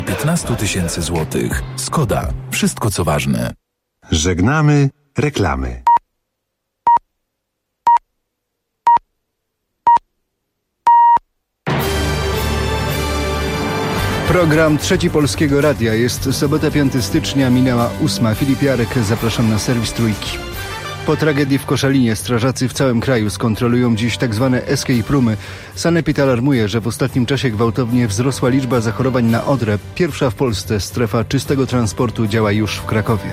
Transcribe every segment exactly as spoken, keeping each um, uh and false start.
piętnaście tysięcy złotych. Skoda. Wszystko co ważne. Żegnamy reklamy. Program Trzeci Polskiego Radia. Jest sobota, piątego stycznia, minęła ósma. Filip Jarek, zapraszam na serwis Trójki. Po tragedii w Koszalinie strażacy w całym kraju skontrolują dziś tzw. escape roomy. Sanepid alarmuje, że w ostatnim czasie gwałtownie wzrosła liczba zachorowań na odrę. Pierwsza w Polsce strefa czystego transportu działa już w Krakowie.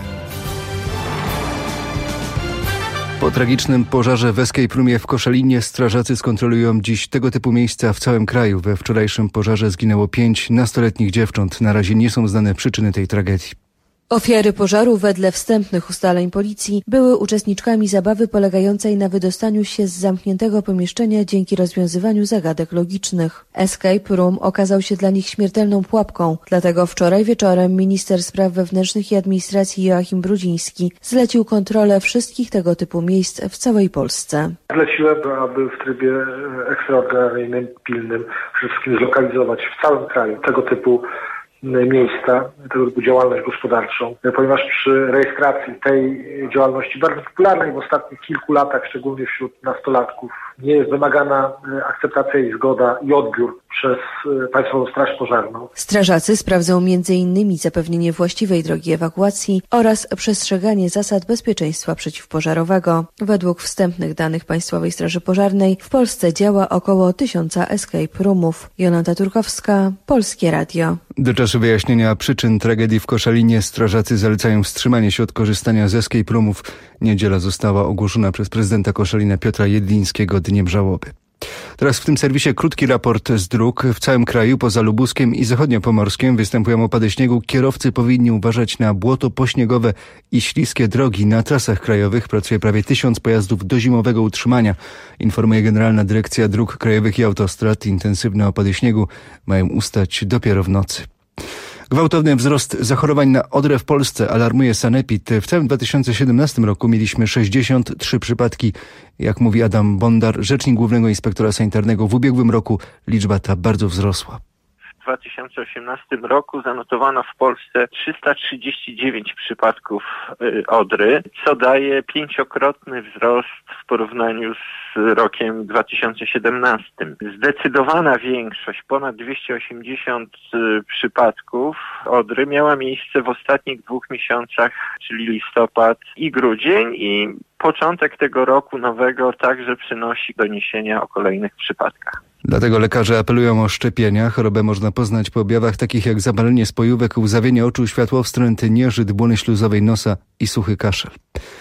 Po tragicznym pożarze w escape roomie w Koszalinie strażacy skontrolują dziś tego typu miejsca w całym kraju. We wczorajszym pożarze zginęło pięć nastoletnich dziewcząt. Na razie nie są znane przyczyny tej tragedii. Ofiary pożaru wedle wstępnych ustaleń policji były uczestniczkami zabawy polegającej na wydostaniu się z zamkniętego pomieszczenia dzięki rozwiązywaniu zagadek logicznych. Escape room okazał się dla nich śmiertelną pułapką, dlatego wczoraj wieczorem minister spraw wewnętrznych i administracji Joachim Brudziński zlecił kontrolę wszystkich tego typu miejsc w całej Polsce. Zleciłem, aby w trybie ekstraordynaryjnym, pilnym przede wszystkim zlokalizować w całym kraju tego typu miejsca, tego typu działalność gospodarczą, ponieważ przy rejestracji tej działalności, bardzo popularnej w ostatnich kilku latach, szczególnie wśród nastolatków, nie jest wymagana akceptacja i zgoda i odbiór przez Państwową Straż Pożarną. Strażacy sprawdzą między innymi zapewnienie właściwej drogi ewakuacji oraz przestrzeganie zasad bezpieczeństwa przeciwpożarowego. Według wstępnych danych Państwowej Straży Pożarnej w Polsce działa około tysiąca escape roomów. Jolanta Turkowska, Polskie Radio. Do czasu wyjaśnienia przyczyn tragedii w Koszalinie strażacy zalecają wstrzymanie się od korzystania z escape roomów. Niedziela została ogłoszona przez prezydenta Koszalina Piotra Jedlińskiego dniem żałoby. Teraz w tym serwisie krótki raport z dróg. W całym kraju poza Lubuskiem i Zachodniopomorskiem występują opady śniegu. Kierowcy powinni uważać na błoto pośniegowe i śliskie drogi. Na trasach krajowych pracuje prawie tysiąc pojazdów do zimowego utrzymania. Informuje Generalna Dyrekcja Dróg Krajowych i Autostrad. Intensywne opady śniegu mają ustać dopiero w nocy. Gwałtowny wzrost zachorowań na odrę w Polsce alarmuje Sanepid. W całym dwa tysiące siedemnastym roku mieliśmy sześćdziesiąt trzy przypadki. Jak mówi Adam Bondar, rzecznik Głównego Inspektora Sanitarnego, w ubiegłym roku liczba ta bardzo wzrosła. W dwa tysiące osiemnastym roku zanotowano w Polsce trzysta trzydzieści dziewięć przypadków odry, co daje pięciokrotny wzrost w porównaniu z rokiem dwa tysiące siedemnastym. Zdecydowana większość, ponad dwieście osiemdziesiąt przypadków odry miała miejsce w ostatnich dwóch miesiącach, czyli listopad i grudzień, i początek tego roku nowego także przynosi doniesienia o kolejnych przypadkach. Dlatego lekarze apelują o szczepienia. Chorobę można poznać po objawach takich jak zapalenie spojówek, łzawienie oczu, światłowstręt, nieżyt, błony śluzowej nosa i suchy kaszel.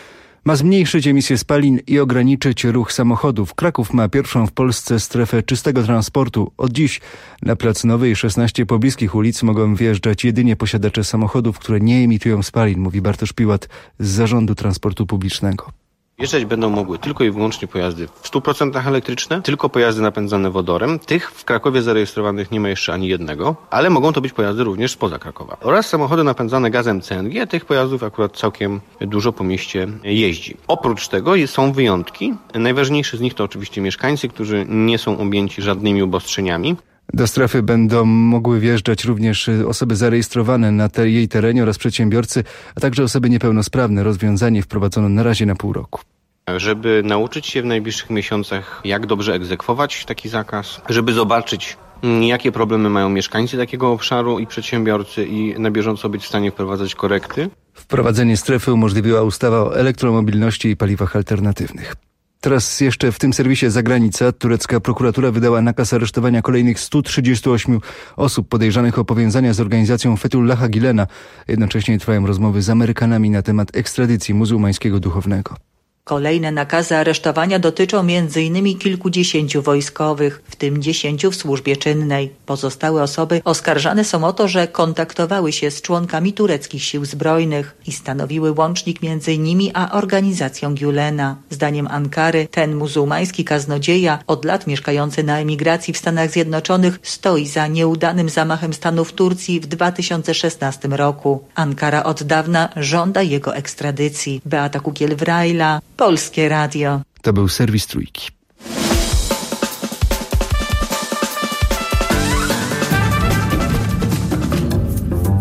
Ma zmniejszyć emisję spalin i ograniczyć ruch samochodów. Kraków ma pierwszą w Polsce strefę czystego transportu. Od dziś na Plac Nowy i szesnaście pobliskich ulic mogą wjeżdżać jedynie posiadacze samochodów, które nie emitują spalin, mówi Bartosz Piłat z Zarządu Transportu Publicznego. Jeżdżać będą mogły tylko i wyłącznie pojazdy w stu procentach elektryczne, tylko pojazdy napędzane wodorem. Tych w Krakowie zarejestrowanych nie ma jeszcze ani jednego, ale mogą to być pojazdy również spoza Krakowa. Oraz samochody napędzane gazem C N G, tych pojazdów akurat całkiem dużo po mieście jeździ. Oprócz tego są wyjątki. Najważniejszy z nich to oczywiście mieszkańcy, którzy nie są objęci żadnymi obostrzeniami. Do strefy będą mogły wjeżdżać również osoby zarejestrowane na te, jej terenie oraz przedsiębiorcy, a także osoby niepełnosprawne. Rozwiązanie wprowadzono na razie na pół roku. Żeby nauczyć się w najbliższych miesiącach, jak dobrze egzekwować taki zakaz, żeby zobaczyć, jakie problemy mają mieszkańcy takiego obszaru i przedsiębiorcy, i na bieżąco być w stanie wprowadzać korekty. Wprowadzenie strefy umożliwiła ustawa o elektromobilności i paliwach alternatywnych. Teraz jeszcze w tym serwisie zagranica. Turecka prokuratura wydała nakaz aresztowania kolejnych stu trzydziestu ośmiu osób podejrzanych o powiązania z organizacją Fethullaha Gülena. Jednocześnie trwają rozmowy z Amerykanami na temat ekstradycji muzułmańskiego duchownego. Kolejne nakazy aresztowania dotyczą między innymi kilkudziesięciu wojskowych, w tym dziesięciu w służbie czynnej. Pozostałe osoby oskarżane są o to, że kontaktowały się z członkami tureckich sił zbrojnych i stanowiły łącznik między nimi a organizacją Gülena. Zdaniem Ankary ten muzułmański kaznodzieja, od lat mieszkający na emigracji w Stanach Zjednoczonych, stoi za nieudanym zamachem stanu w Turcji w dwa tysiące szesnastym roku. Ankara od dawna żąda jego ekstradycji. Beata Kukiel-Wrajla, Polskie Radio. To był serwis Trójki.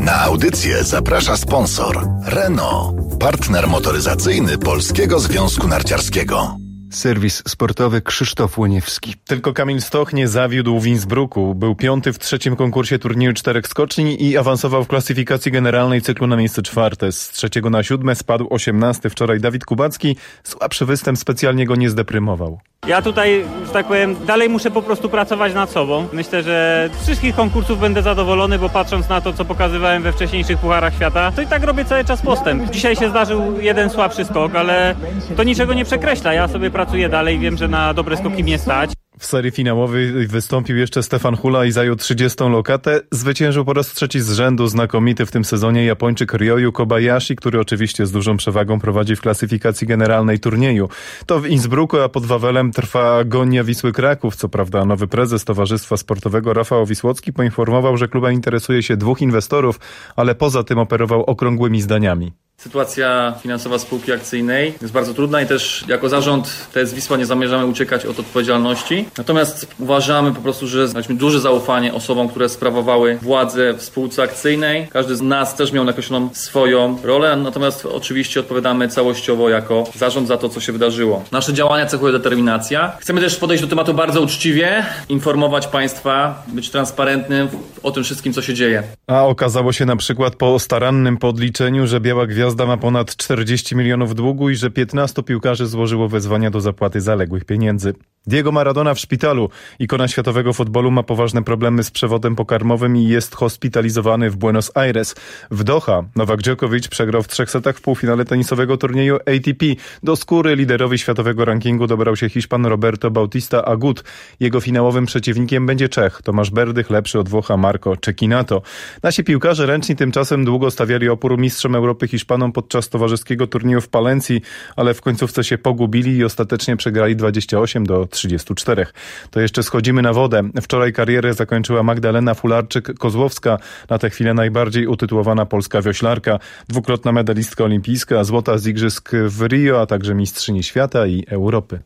Na audycję zaprasza sponsor Renault, partner motoryzacyjny Polskiego Związku Narciarskiego. Serwis sportowy Krzysztof Łoniewski. Tylko Kamil Stoch nie zawiódł w Innsbrucku. Był piąty w trzecim konkursie turnieju czterech skoczni i awansował w klasyfikacji generalnej cyklu na miejsce czwarte. Z trzeciego na siódme spadł osiemnasty wczoraj Dawid Kubacki. Słabszy występ specjalnie go nie zdeprymował. Ja tutaj, że tak powiem, dalej muszę po prostu pracować nad sobą. Myślę, że z wszystkich konkursów będę zadowolony, bo patrząc na to, co pokazywałem we wcześniejszych Pucharach Świata, to i tak robię cały czas postęp. Dzisiaj się zdarzył jeden słabszy skok, ale to niczego nie przekreśla. Ja sobie pracuję dalej, wiem, że na dobre skoki mnie stać. W serii finałowej wystąpił jeszcze Stefan Hula i zajął trzydziestą lokatę. Zwyciężył po raz trzeci z rzędu znakomity w tym sezonie Japończyk Ryoyu Kobayashi, który oczywiście z dużą przewagą prowadzi w klasyfikacji generalnej turnieju. To w Innsbrucku, a pod Wawelem trwa agonia Wisły Kraków. Co prawda nowy prezes Towarzystwa Sportowego Rafał Wisłocki poinformował, że klubem interesuje się dwóch inwestorów, ale poza tym operował okrągłymi zdaniami. Sytuacja finansowa spółki akcyjnej jest bardzo trudna i też jako zarząd T S Wisła nie zamierzamy uciekać od odpowiedzialności. Natomiast uważamy po prostu, że mieliśmy duże zaufanie osobom, które sprawowały władzę w spółce akcyjnej. Każdy z nas też miał nakreśloną swoją rolę, natomiast oczywiście odpowiadamy całościowo jako zarząd za to, co się wydarzyło. Nasze działania cechuje determinacja. Chcemy też podejść do tematu bardzo uczciwie, informować Państwa, być transparentnym o tym wszystkim, co się dzieje. A okazało się na przykład po starannym podliczeniu, że Biała Gwiazda Gwiazda ma ponad czterdzieści milionów długu i że piętnastu piłkarzy złożyło wezwania do zapłaty zaległych pieniędzy. Diego Maradona w szpitalu. Ikona światowego futbolu ma poważne problemy z przewodem pokarmowym i jest hospitalizowany w Buenos Aires. W Doha Nowak Djokovic przegrał w trzech setach w półfinale tenisowego turnieju A T P. Do skóry liderowi światowego rankingu dobrał się Hiszpan Roberto Bautista Agut. Jego finałowym przeciwnikiem będzie Czech Tomasz Berdych, lepszy od Włocha Marco Cecchinato. Nasi piłkarze ręczni tymczasem długo stawiali opór mistrzom Europy Hiszpanom podczas towarzyskiego turnieju w Palencji, ale w końcówce się pogubili i ostatecznie przegrali dwadzieścia osiem do trzydziestu czterech. To jeszcze schodzimy na wodę. Wczoraj karierę zakończyła Magdalena Fularczyk-Kozłowska, na tę chwilę najbardziej utytułowana polska wioślarka, dwukrotna medalistka olimpijska, złota z igrzysk w Rio, a także mistrzyni świata i Europy.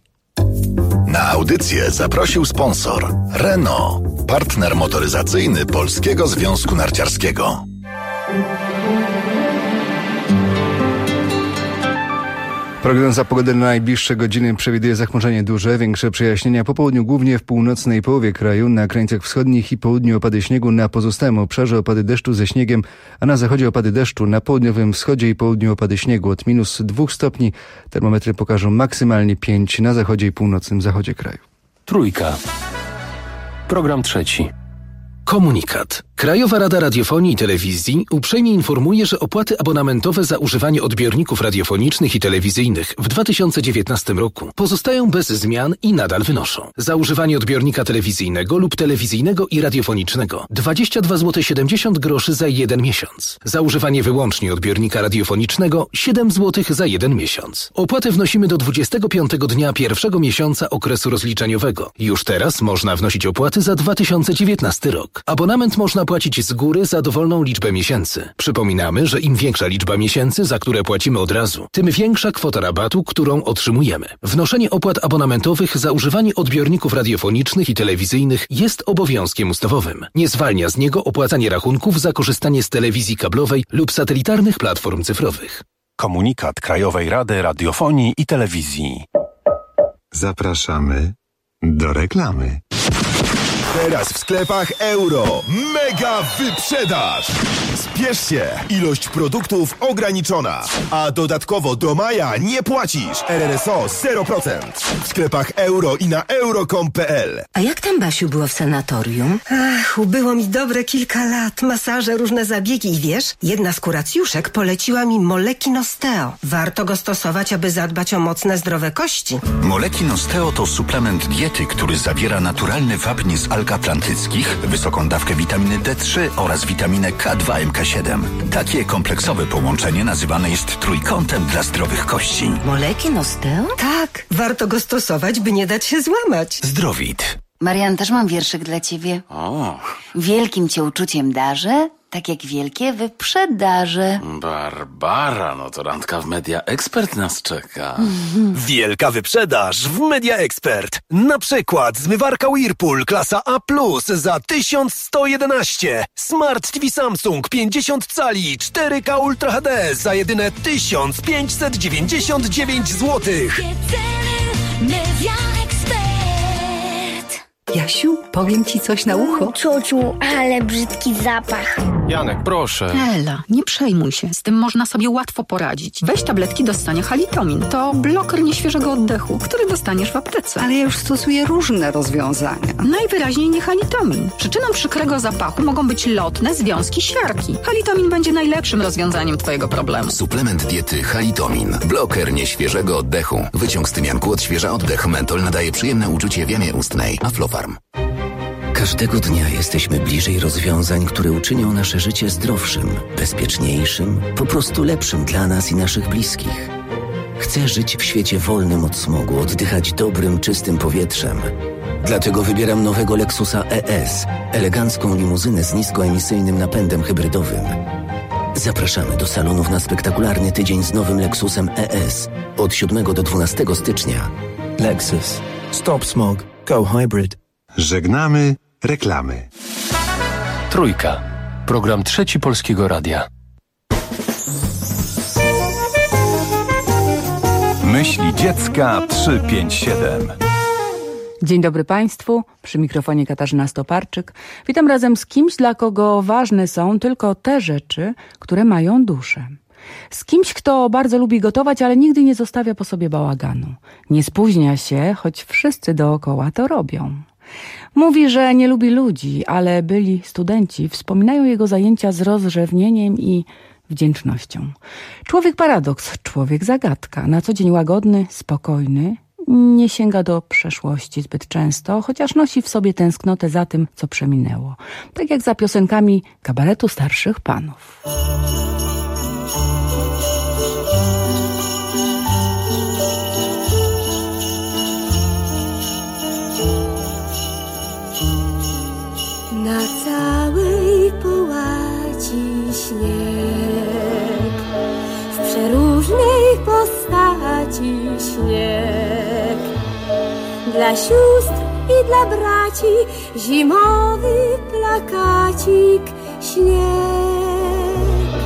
Na audycję zaprosił sponsor Renault, partner motoryzacyjny Polskiego Związku Narciarskiego. Prognoza pogody na najbliższe godziny przewiduje zachmurzenie duże, większe przejaśnienia po południu, głównie w północnej połowie kraju, na krańcach wschodnich i południu opady śniegu, na pozostałym obszarze opady deszczu ze śniegiem, a na zachodzie opady deszczu, na południowym wschodzie i południu opady śniegu od minus dwóch stopni. Termometry pokażą maksymalnie pięć na zachodzie i północnym zachodzie kraju. Trójka. Program trzeci. Komunikat. Krajowa Rada Radiofonii i Telewizji uprzejmie informuje, że opłaty abonamentowe za używanie odbiorników radiofonicznych i telewizyjnych w dwa tysiące dziewiętnastym roku pozostają bez zmian i nadal wynoszą. Za używanie odbiornika telewizyjnego lub telewizyjnego i radiofonicznego dwadzieścia dwa złote siedemdziesiąt groszy za jeden miesiąc. Za używanie wyłącznie odbiornika radiofonicznego siedem złotych za jeden miesiąc. Opłatę wnosimy do dwudziestego piątego dnia pierwszego miesiąca okresu rozliczeniowego. Już teraz można wnosić opłaty za dwa tysiące dziewiętnasty rok. Abonament można płacić z góry za dowolną liczbę miesięcy. Przypominamy, że im większa liczba miesięcy, za które płacimy od razu, tym większa kwota rabatu, którą otrzymujemy. Wnoszenie opłat abonamentowych za używanie odbiorników radiofonicznych i telewizyjnych jest obowiązkiem ustawowym. Nie zwalnia z niego opłacanie rachunków za korzystanie z telewizji kablowej lub satelitarnych platform cyfrowych. Komunikat Krajowej Rady Radiofonii i Telewizji. Zapraszamy do reklamy. Teraz w sklepach Euro. Mega wyprzedaż! Spiesz się! Ilość produktów ograniczona. A dodatkowo do maja nie płacisz. R R S O zero procent. W sklepach Euro i na euro kropka com kropka p l. A jak tam, Basiu, było w sanatorium? Ach, ubyło mi dobre kilka lat. Masaże, różne zabiegi i wiesz, jedna z kuracjuszek poleciła mi Moleki Nosteo. Warto go stosować, aby zadbać o mocne, zdrowe kości. Moleki Nosteo to suplement diety, który zawiera naturalny wapń z alg atlantyckich, wysoką dawkę witaminy D trzy oraz witaminę K dwa M K siedem. Takie kompleksowe połączenie nazywane jest trójkątem dla zdrowych kości. Moleki Nosteo? Tak, warto go stosować, by nie dać się złamać. Zdrowit. Marian, też mam wierszyk dla ciebie. O. Wielkim cię uczuciem darzę, Tak jak wielkie wyprzedaże. Barbara, no to randka w Media Expert nas czeka. Wielka wyprzedaż w Media Expert. Na przykład zmywarka Whirlpool klasa A plus za tysiąc sto jedenaście. Smart T V Samsung pięćdziesiąt cali cztery K Ultra H D za jedyne tysiąc pięćset dziewięćdziesiąt dziewięć złotych. Media Expert. Jasiu, powiem ci coś na ucho. Ciociu, ale brzydki zapach. Janek, proszę. Ela, nie przejmuj się. Z tym można sobie łatwo poradzić. Weź tabletki do stania Halitomin. To bloker nieświeżego oddechu, który dostaniesz w aptece. Ale ja już stosuję różne rozwiązania. Najwyraźniej nie Halitomin. Przyczyną przykrego zapachu mogą być lotne związki siarki. Halitomin będzie najlepszym rozwiązaniem twojego problemu. Suplement diety Halitomin. Bloker nieświeżego oddechu. Wyciąg z tymianku odświeża oddech. Mentol nadaje przyjemne uczucie w jamie ustnej. Aflofarm. Każdego dnia jesteśmy bliżej rozwiązań, które uczynią nasze życie zdrowszym, bezpieczniejszym, po prostu lepszym dla nas i naszych bliskich. Chcę żyć w świecie wolnym od smogu, oddychać dobrym, czystym powietrzem. Dlatego wybieram nowego Lexusa E S, elegancką limuzynę z niskoemisyjnym napędem hybrydowym. Zapraszamy do salonów na spektakularny tydzień z nowym Lexusem E S od siódmego do dwunastego stycznia. Lexus. Stop smog. Go hybrid. Żegnamy reklamy. Trójka. Program Trzeci Polskiego Radia. Myśli dziecka trzysta pięćdziesiąt siedem. Dzień dobry Państwu, przy mikrofonie Katarzyna Stoparczyk. Witam razem z kimś, dla kogo ważne są tylko te rzeczy, które mają duszę. Z kimś, kto bardzo lubi gotować, ale nigdy nie zostawia po sobie bałaganu. Nie spóźnia się, choć wszyscy dookoła to robią. Mówi, że nie lubi ludzi, ale byli studenci wspominają jego zajęcia z rozrzewnieniem i wdzięcznością. Człowiek paradoks, człowiek zagadka, na co dzień łagodny, spokojny, nie sięga do przeszłości zbyt często, chociaż nosi w sobie tęsknotę za tym, co przeminęło. Tak jak za piosenkami kabaretu starszych panów. Na całej połaci śnieg, w przeróżnej postaci śnieg. Dla sióstr i dla braci zimowy plakacik. Śnieg,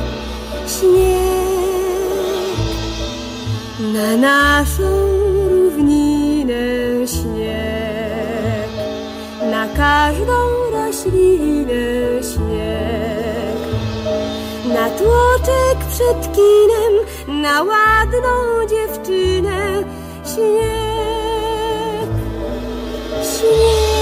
śnieg, na naszą równinę śnieg, na każdą roślinę śnieg, na tłoczek przed kinem, na ładną dziewczynę śnieg, śnieg,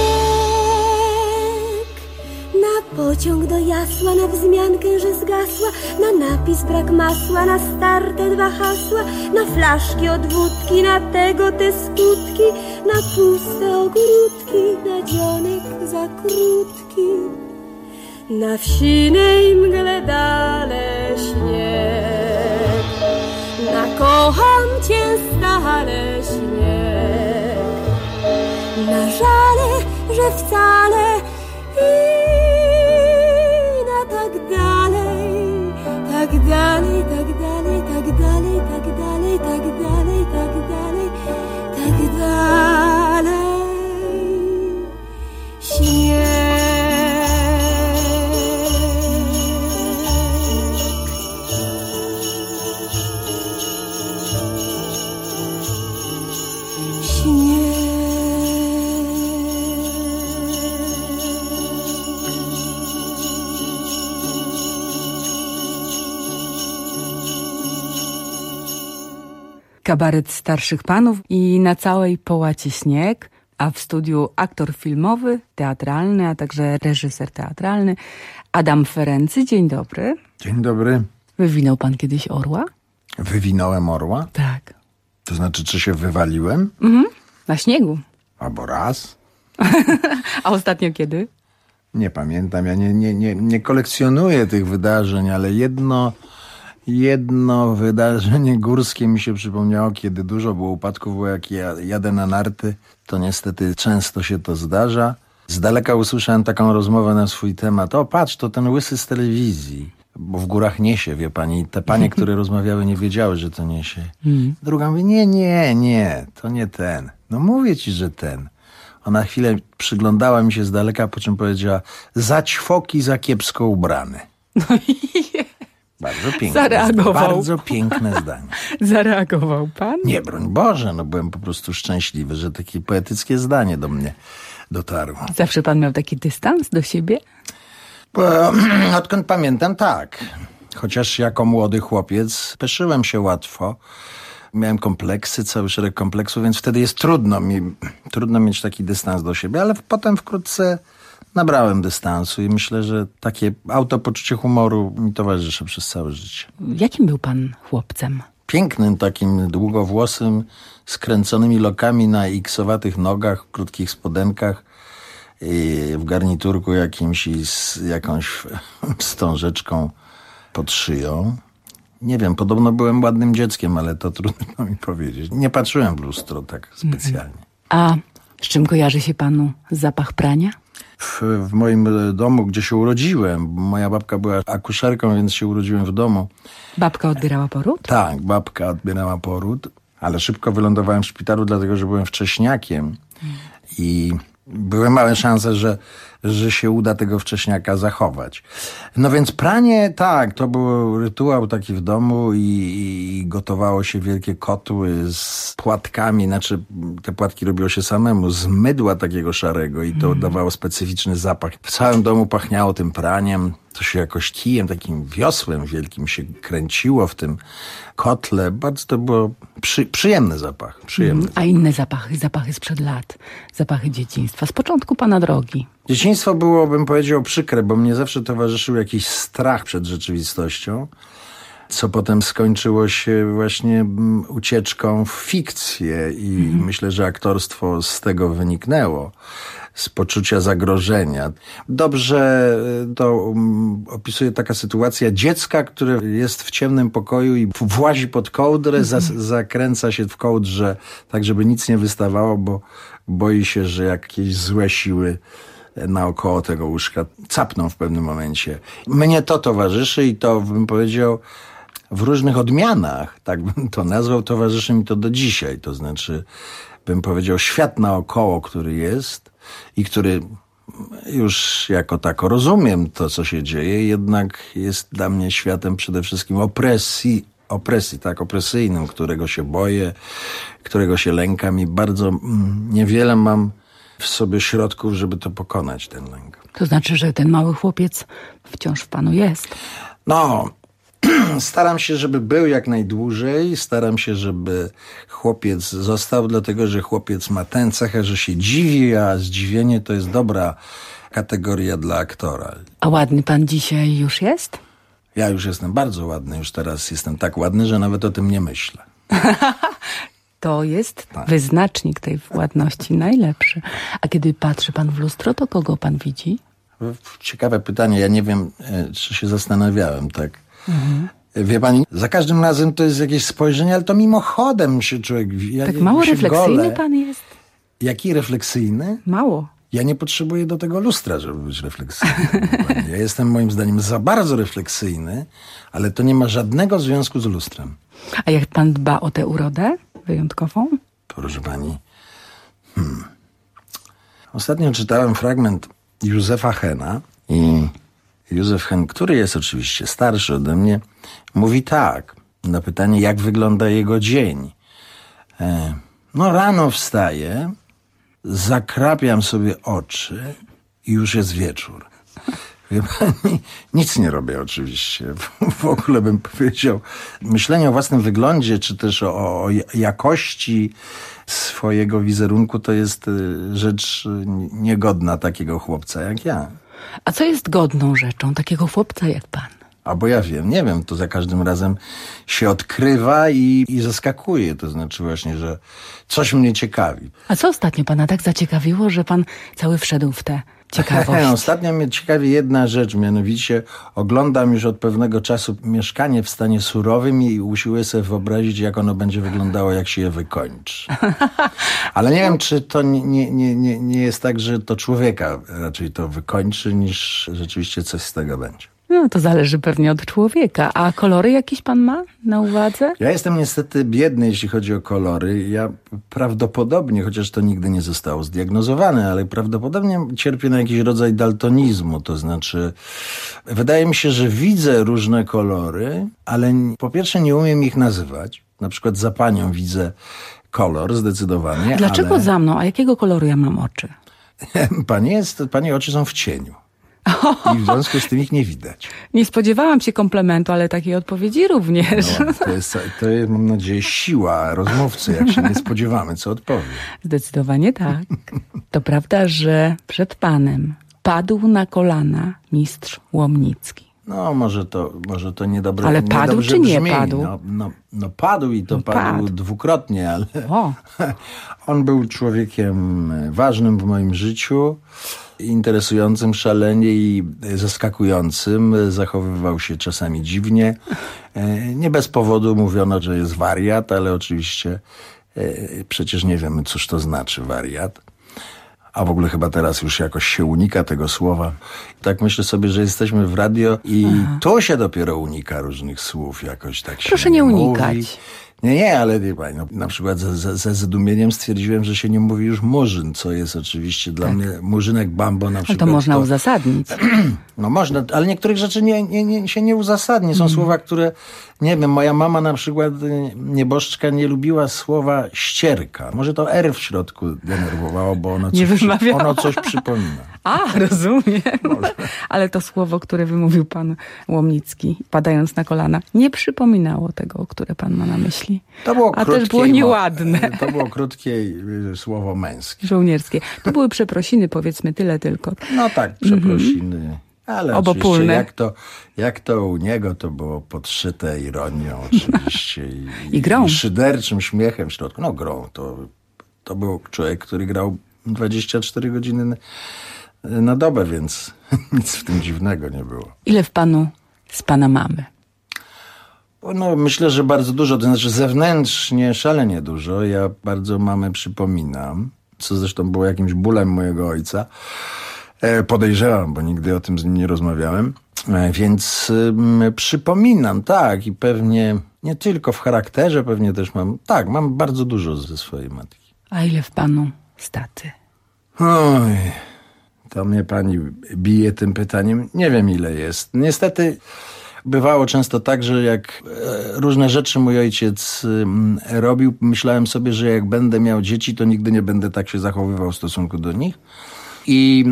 na pociąg do Jasła, na wzmiankę, że zgasła, na napis brak masła, na starte dwa hasła, na flaszki od wódki, na tego te skutki, na puste ogródki, na dzionek za krótki, na wsinej mgle dale śnieg, na kocham cię stale śnieg, na żale, że wcale i na tak dalej, tak dalej, tak dalej, tak dalej, tak dalej, tak dalej, tak dalej, tak dalej, śnieg. Kabaret starszych panów i na całej połaci śnieg, a w studiu aktor filmowy, teatralny, a także reżyser teatralny Adam Ferency. Dzień dobry. Dzień dobry. Wywinął pan kiedyś orła? Wywinąłem orła? Tak. To znaczy, czy się wywaliłem? Mhm. Na śniegu. Albo raz. A ostatnio kiedy? Nie pamiętam, ja nie, nie, nie, nie kolekcjonuję tych wydarzeń, ale jedno... Jedno wydarzenie górskie mi się przypomniało, kiedy dużo było upadków, bo jak ja jadę na narty, to niestety często się to zdarza. Z daleka usłyszałem taką rozmowę na swój temat. O, patrz, to ten łysy z telewizji. Bo w górach niesie, wie pani. Te panie, które rozmawiały, nie wiedziały, że to niesie. Mm. Druga mówi, nie, nie, nie, to nie ten. No mówię ci, że ten. Ona chwilę przyglądała mi się z daleka, po czym powiedziała, za ćwoki, za kiepsko ubrany. No i bardzo piękne. Zareagował. Bardzo piękne zdanie. Zareagował pan? Nie, broń Boże, no byłem po prostu szczęśliwy, że takie poetyckie zdanie do mnie dotarło. Zawsze pan miał taki dystans do siebie? Bo, odkąd pamiętam, tak. Chociaż jako młody chłopiec peszyłem się łatwo. Miałem kompleksy, cały szereg kompleksów, więc wtedy jest trudno mi, trudno mieć taki dystans do siebie, ale potem wkrótce nabrałem dystansu i myślę, że takie autopoczucie humoru mi towarzyszy przez całe życie. Jakim był pan chłopcem? Pięknym, takim długowłosym, skręconymi lokami na iksowatych nogach, krótkich spodenkach, i w garniturku jakimś i z jakąś wstążeczką pod szyją. Nie wiem, podobno byłem ładnym dzieckiem, ale to trudno mi powiedzieć. Nie patrzyłem w lustro tak specjalnie. A z czym kojarzy się panu zapach prania? W, w moim domu, gdzie się urodziłem, moja babka była akuszerką, więc się urodziłem w domu. Babka odbierała poród? Tak, babka odbierała poród, ale szybko wylądowałem w szpitalu, dlatego że byłem wcześniakiem i były małe szanse, że, że się uda tego wcześniaka zachować. No więc pranie, tak, to był rytuał taki w domu i, i gotowało się wielkie kotły z płatkami, znaczy te płatki robiło się samemu, z mydła takiego szarego i to mm. dawało specyficzny zapach. W całym domu pachniało tym praniem. To się jakoś kijem, takim wiosłem wielkim się kręciło w tym kotle. Bardzo to było przy, przyjemny zapach. Przyjemny. A inne zapachy, zapachy sprzed lat, zapachy dzieciństwa, z początku pana drogi. Dzieciństwo było, bym powiedział, przykre, bo mnie zawsze towarzyszył jakiś strach przed rzeczywistością, co potem skończyło się właśnie ucieczką w fikcję i mhm. myślę, że aktorstwo z tego wyniknęło. Z poczucia zagrożenia. Dobrze to opisuje taka sytuacja dziecka, które jest w ciemnym pokoju i włazi pod kołdrę, mm-hmm. za, zakręca się w kołdrze tak, żeby nic nie wystawało, bo boi się, że jakieś złe siły naokoło tego łóżka capną w pewnym momencie. Mnie to towarzyszy i to, bym powiedział, w różnych odmianach, tak bym to nazwał, towarzyszy mi to do dzisiaj. To znaczy, bym powiedział, świat naokoło, który jest, i który już jako tako rozumiem to, co się dzieje, jednak jest dla mnie światem przede wszystkim opresji, opresji, tak, opresyjnym, którego się boję, którego się lękam i bardzo mm, niewiele mam w sobie środków, żeby to pokonać, ten lęk. To znaczy, że ten mały chłopiec wciąż w panu jest? No, staram się, żeby był jak najdłużej. Staram się, żeby chłopiec został, dlatego że chłopiec ma tę cechę, że się dziwi, a zdziwienie to jest dobra kategoria dla aktora. A ładny pan dzisiaj już jest? Ja już jestem bardzo ładny. Już teraz jestem tak ładny, że nawet o tym nie myślę. To jest tak. Wyznacznik tej ładności najlepszy. A kiedy patrzy pan w lustro, to kogo pan widzi? Ciekawe pytanie. Ja nie wiem, czy się zastanawiałem tak. Mhm. Wie pani, za każdym razem to jest jakieś spojrzenie, ale to mimochodem się człowiek... Ja, tak mało refleksyjny gole. Pan jest? Jaki refleksyjny? Mało. Ja nie potrzebuję do tego lustra, żeby być refleksyjny. Ja jestem moim zdaniem za bardzo refleksyjny, ale to nie ma żadnego związku z lustrem. A jak pan dba o tę urodę wyjątkową? Proszę pani, hmm. ostatnio czytałem fragment Józefa Hena i Józef Hen, który jest oczywiście starszy ode mnie, mówi tak, na pytanie, jak wygląda jego dzień. E, no rano wstaję, zakrapiam sobie oczy i już jest wieczór. Wie pani, nic nie robię oczywiście. W ogóle bym powiedział, myślenie o własnym wyglądzie, czy też o, o jakości swojego wizerunku, to jest rzecz niegodna takiego chłopca jak ja. A co jest godną rzeczą takiego chłopca jak pan? A bo ja wiem, nie wiem, to za każdym razem się odkrywa i, i zaskakuje. To znaczy właśnie, że coś mnie ciekawi. A co ostatnio pana tak zaciekawiło, że pan cały wszedł w tę ciekawość. Ostatnio mnie ciekawi jedna rzecz, mianowicie oglądam już od pewnego czasu Mieszkanie w stanie surowym i usiłuję sobie wyobrazić, jak ono będzie wyglądało, jak się je wykończy. Ale nie wiem, czy to nie, nie, nie, nie jest tak, że to człowieka raczej to wykończy, niż rzeczywiście coś z tego będzie. No to zależy pewnie od człowieka. A kolory jakieś pan ma na uwadze? Ja jestem niestety biedny, jeśli chodzi o kolory. Ja prawdopodobnie, chociaż to nigdy nie zostało zdiagnozowane, ale prawdopodobnie cierpię na jakiś rodzaj daltonizmu. To znaczy, wydaje mi się, że widzę różne kolory, ale po pierwsze nie umiem ich nazywać. Na przykład za panią widzę kolor zdecydowanie. Dlaczego ale... za mną? A jakiego koloru ja mam oczy? Pani, jest, pani oczy są w cieniu. I w związku z tym ich nie widać. Nie spodziewałam się komplementu, ale takiej odpowiedzi również. No, to, jest, to jest, mam nadzieję, siła rozmówcy, jak się nie spodziewamy, co odpowie. Zdecydowanie tak. To prawda, że przed panem padł na kolana mistrz Łomnicki. No, może to, może to niedobre. Ale padł czy nie brzmi. padł? No, no, no padł i to No, padł padł. dwukrotnie, ale O. on był człowiekiem ważnym w moim życiu, interesującym szalenie i zaskakującym. Zachowywał się czasami dziwnie. Nie bez powodu mówiono, że jest wariat, ale oczywiście przecież nie wiemy, cóż to znaczy wariat. A w ogóle chyba teraz już jakoś się unika tego słowa. Tak myślę sobie, że jesteśmy w radio i Aha. to się dopiero unika różnych słów jakoś tak się Proszę nie, nie unikać. Mówi. Nie, nie, ale wie pani, no, na przykład ze, ze, ze zdumieniem stwierdziłem, że się nie mówi już murzyn, co jest oczywiście dla tak. mnie murzynek Bambo na przykład. Ale to można to, uzasadnić. No można, ale niektórych rzeczy nie, nie, nie, się nie uzasadni. Są mm. słowa, które, nie wiem, moja mama na przykład, nieboszczka, nie lubiła słowa ścierka. Może to R w środku denerwowało, bo ono coś, przy, ono coś przypomina. A, rozumiem. Ale to słowo, które wymówił pan Łomnicki, padając na kolana, nie przypominało tego, które pan ma na myśli. To było A krótkie, też było nieładne. To było krótkie słowo męskie. Żołnierskie. To były przeprosiny, powiedzmy, tyle tylko. No tak, przeprosiny. Mm-hmm. Ale obopólne. Oczywiście jak to, jak to u niego to było podszyte ironią oczywiście. I, I grą. I szyderczym śmiechem w środku. No grą. To, to był człowiek, który grał dwadzieścia cztery godziny na, na dobę, więc nic w tym dziwnego nie było. Ile w panu z pana mamy? No myślę, że bardzo dużo. To znaczy zewnętrznie szalenie dużo. Ja bardzo mamę przypominam, co zresztą było jakimś bólem mojego ojca. Podejrzewam, bo nigdy o tym z nim nie rozmawiałem, więc y, przypominam, tak, i pewnie nie tylko w charakterze, pewnie też mam, tak, mam bardzo dużo ze swojej matki. A ile w panu z taty? Oj, to mnie pani bije tym pytaniem. Nie wiem, ile jest. Niestety bywało często tak, że jak różne rzeczy mój ojciec robił, myślałem sobie, że jak będę miał dzieci, to nigdy nie będę tak się zachowywał w stosunku do nich. I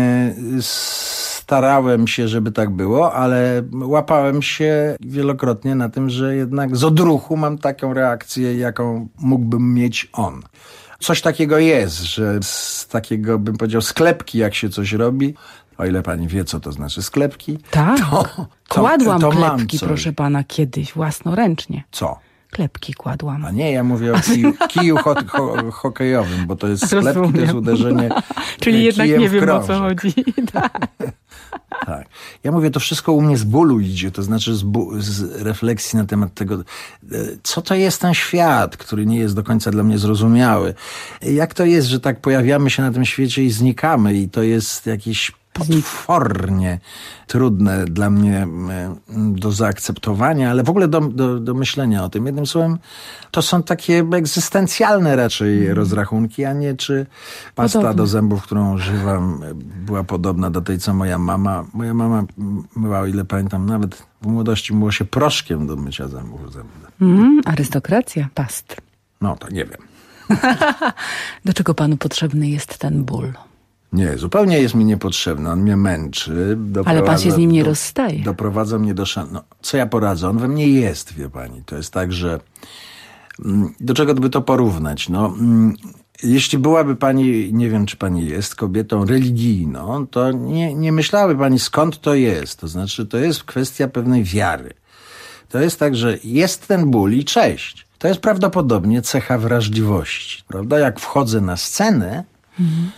starałem się, żeby tak było, ale łapałem się wielokrotnie na tym, że jednak z odruchu mam taką reakcję, jaką mógłbym mieć on. Coś takiego jest, że z takiego, bym powiedział, sklepki, jak się coś robi, o ile pani wie, co to znaczy sklepki. Tak, to, to, kładłam to klepki, proszę pana, kiedyś własnoręcznie. Co? Klepki kładłam. A nie, ja mówię o kiju, kiju ho, ho, hokejowym, bo to jest sklepki, Rozumiem. To jest uderzenie Czyli jednak nie wiem, krążek. o co chodzi. Tak. Tak. Ja mówię, to wszystko u mnie z bólu idzie, to znaczy z, ból, z refleksji na temat tego, co to jest ten świat, który nie jest do końca dla mnie zrozumiały. Jak to jest, że tak pojawiamy się na tym świecie i znikamy i to jest jakieś potwornie trudne dla mnie do zaakceptowania, ale w ogóle do, do, do myślenia o tym. Jednym słowem, to są takie egzystencjalne raczej mm. rozrachunki, a nie czy pasta Podobne. do zębów, którą używam, była podobna do tej, co moja mama. Moja mama myła, o ile pamiętam, nawet w młodości myło się proszkiem do mycia zębów. Mm, arystokracja past. No, to nie wiem. Do czego panu potrzebny jest ten ból? Nie, zupełnie jest mi niepotrzebny. On mnie męczy. Ale pan się z nim nie do, rozstaje. Doprowadza mnie do szan... No, co ja poradzę? On we mnie jest, wie pani. To jest tak, że... Do czego by to porównać? No, jeśli byłaby pani, nie wiem, czy pani jest kobietą religijną, to nie, nie myślałaby pani, skąd to jest. To znaczy, to jest kwestia pewnej wiary. To jest tak, że jest ten ból i cześć. To jest prawdopodobnie cecha wrażliwości. Prawda? Jak wchodzę na scenę, mhm.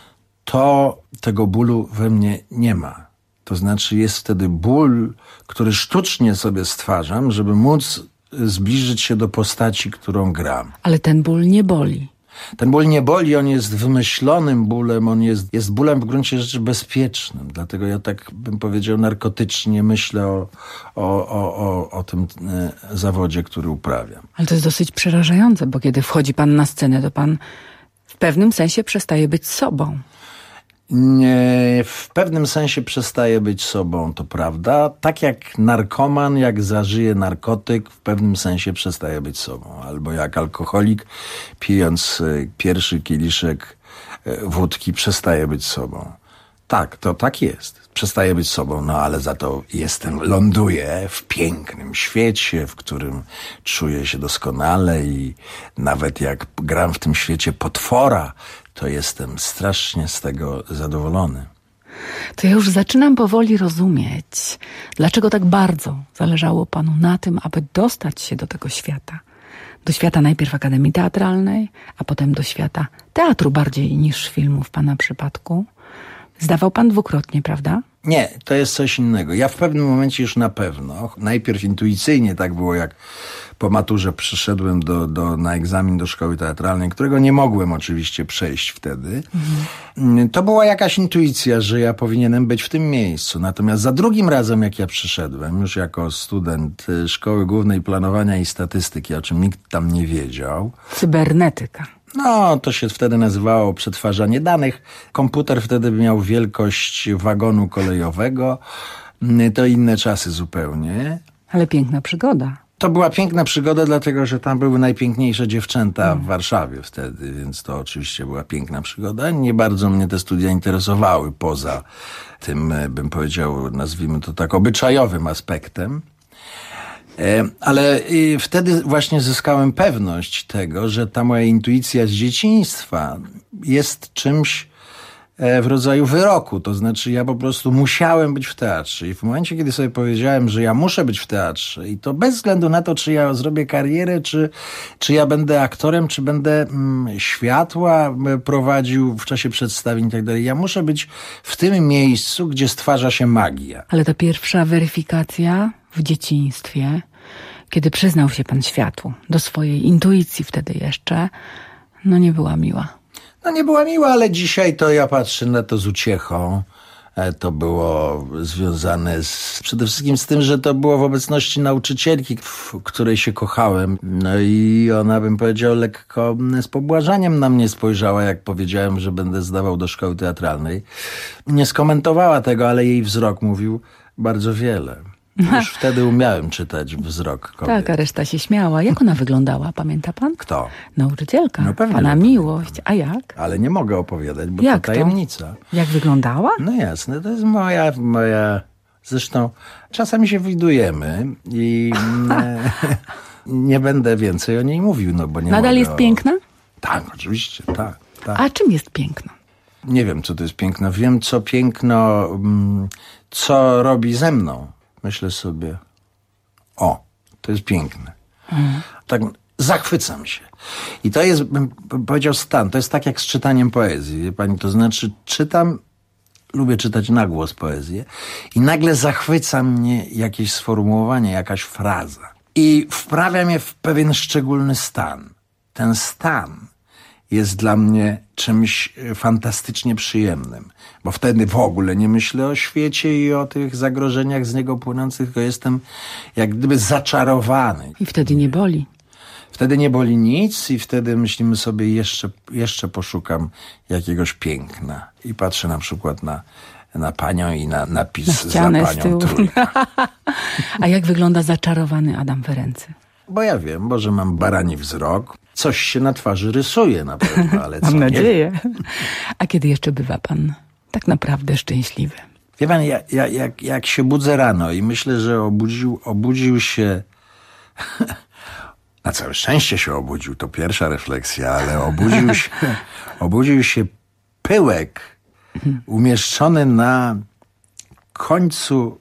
to tego bólu we mnie nie ma. To znaczy jest wtedy ból, który sztucznie sobie stwarzam, żeby móc zbliżyć się do postaci, którą gram. Ale ten ból nie boli. Ten ból nie boli, on jest wymyślonym bólem, on jest, jest bólem w gruncie rzeczy bezpiecznym. Dlatego ja tak bym powiedział narkotycznie myślę o, o, o, o, o tym e, zawodzie, który uprawiam. Ale to jest dosyć przerażające, bo kiedy wchodzi pan na scenę, to pan w pewnym sensie przestaje być sobą. Nie, w pewnym sensie przestaje być sobą, to prawda. Tak jak narkoman, jak zażyje narkotyk, w pewnym sensie przestaje być sobą. Albo jak alkoholik, pijąc pierwszy kieliszek wódki, przestaje być sobą. Tak, to tak jest. Przestaje być sobą, no ale za to jestem, ląduję w pięknym świecie, w którym czuję się doskonale i nawet jak gram w tym świecie potwora, to jestem strasznie z tego zadowolony. To ja już zaczynam powoli rozumieć, dlaczego tak bardzo zależało panu na tym, aby dostać się do tego świata. Do świata najpierw Akademii Teatralnej, a potem do świata teatru bardziej niż filmu w pana przypadku. Zdawał pan dwukrotnie, prawda? Nie, to jest coś innego. Ja w pewnym momencie już na pewno, najpierw intuicyjnie tak było, jak po maturze przyszedłem do, do, na egzamin do szkoły teatralnej, którego nie mogłem oczywiście przejść wtedy. Mhm. To była jakaś intuicja, że ja powinienem być w tym miejscu. Natomiast za drugim razem, jak ja przyszedłem, już jako student Szkoły Głównej Planowania i Statystyki, o czym nikt tam nie wiedział. Cybernetyka. No, to się wtedy nazywało przetwarzanie danych. Komputer wtedy miał wielkość wagonu kolejowego. To inne czasy zupełnie. Ale piękna przygoda. To była piękna przygoda, dlatego że tam były najpiękniejsze dziewczęta w Warszawie wtedy, więc to oczywiście była piękna przygoda. Nie bardzo mnie te studia interesowały poza tym, bym powiedział, nazwijmy to tak, obyczajowym aspektem. Ale wtedy właśnie zyskałem pewność tego, że ta moja intuicja z dzieciństwa jest czymś w rodzaju wyroku. To znaczy ja po prostu musiałem być w teatrze. I w momencie, kiedy sobie powiedziałem, że ja muszę być w teatrze i to bez względu na to, czy ja zrobię karierę, czy, czy ja będę aktorem, czy będę mm, światła prowadził w czasie przedstawień i tak dalej. Ja muszę być w tym miejscu, gdzie stwarza się magia. Ale ta pierwsza weryfikacja w dzieciństwie, kiedy przyznał się pan światu, do swojej intuicji wtedy jeszcze, no nie była miła. No nie była miła, ale dzisiaj to ja patrzę na to z uciechą. To było związane z, przede wszystkim z tym, że to było w obecności nauczycielki, w której się kochałem. No i ona, bym powiedział, lekko z pobłażaniem na mnie spojrzała, jak powiedziałem, że będę zdawał do szkoły teatralnej. Nie skomentowała tego, ale jej wzrok mówił bardzo wiele. Już wtedy umiałem czytać wzrok kobiet. Tak, a reszta się śmiała. Jak ona wyglądała, pamięta pan? Kto? Nauczycielka. No pewnie, pana miłość. A jak? Ale nie mogę opowiadać, bo jak to tajemnica. To? Jak wyglądała? No jasne, to jest moja... moja... Zresztą czasami się widujemy i nie będę więcej o niej mówił, no bo nie Nadal mogę jest o... piękna? Tak, oczywiście, tak, tak. A czym jest piękno? Nie wiem, co to jest piękno. Wiem, co piękno, co robi ze mną. Myślę sobie, o, to jest piękne. Mhm. Tak zachwycam się. I to jest, bym powiedział, stan. To jest tak jak z czytaniem poezji. Wie pani, to znaczy czytam, lubię czytać na głos poezję i nagle zachwyca mnie jakieś sformułowanie, jakaś fraza. I wprawia mnie w pewien szczególny stan. Ten stan jest dla mnie czymś fantastycznie przyjemnym, bo wtedy w ogóle nie myślę o świecie i o tych zagrożeniach z niego płynących, tylko jestem jak gdyby zaczarowany. I wtedy nie boli. Wtedy nie boli nic i wtedy myślimy sobie, jeszcze, jeszcze poszukam jakiegoś piękna. I patrzę na przykład na, na panią i na napis na ścianę za panią Trójka. A jak wygląda zaczarowany Adam Ferency? Bo ja wiem, może mam barani wzrok. Coś się na twarzy rysuje na pewno, ale co? Mam nadzieję. Nie? A kiedy jeszcze bywa pan tak naprawdę szczęśliwy? Wie pan, ja, ja, jak, jak się budzę rano i myślę, że obudził, obudził się... Na całe szczęście się obudził, to pierwsza refleksja, ale obudził się, obudził się pyłek umieszczony na końcu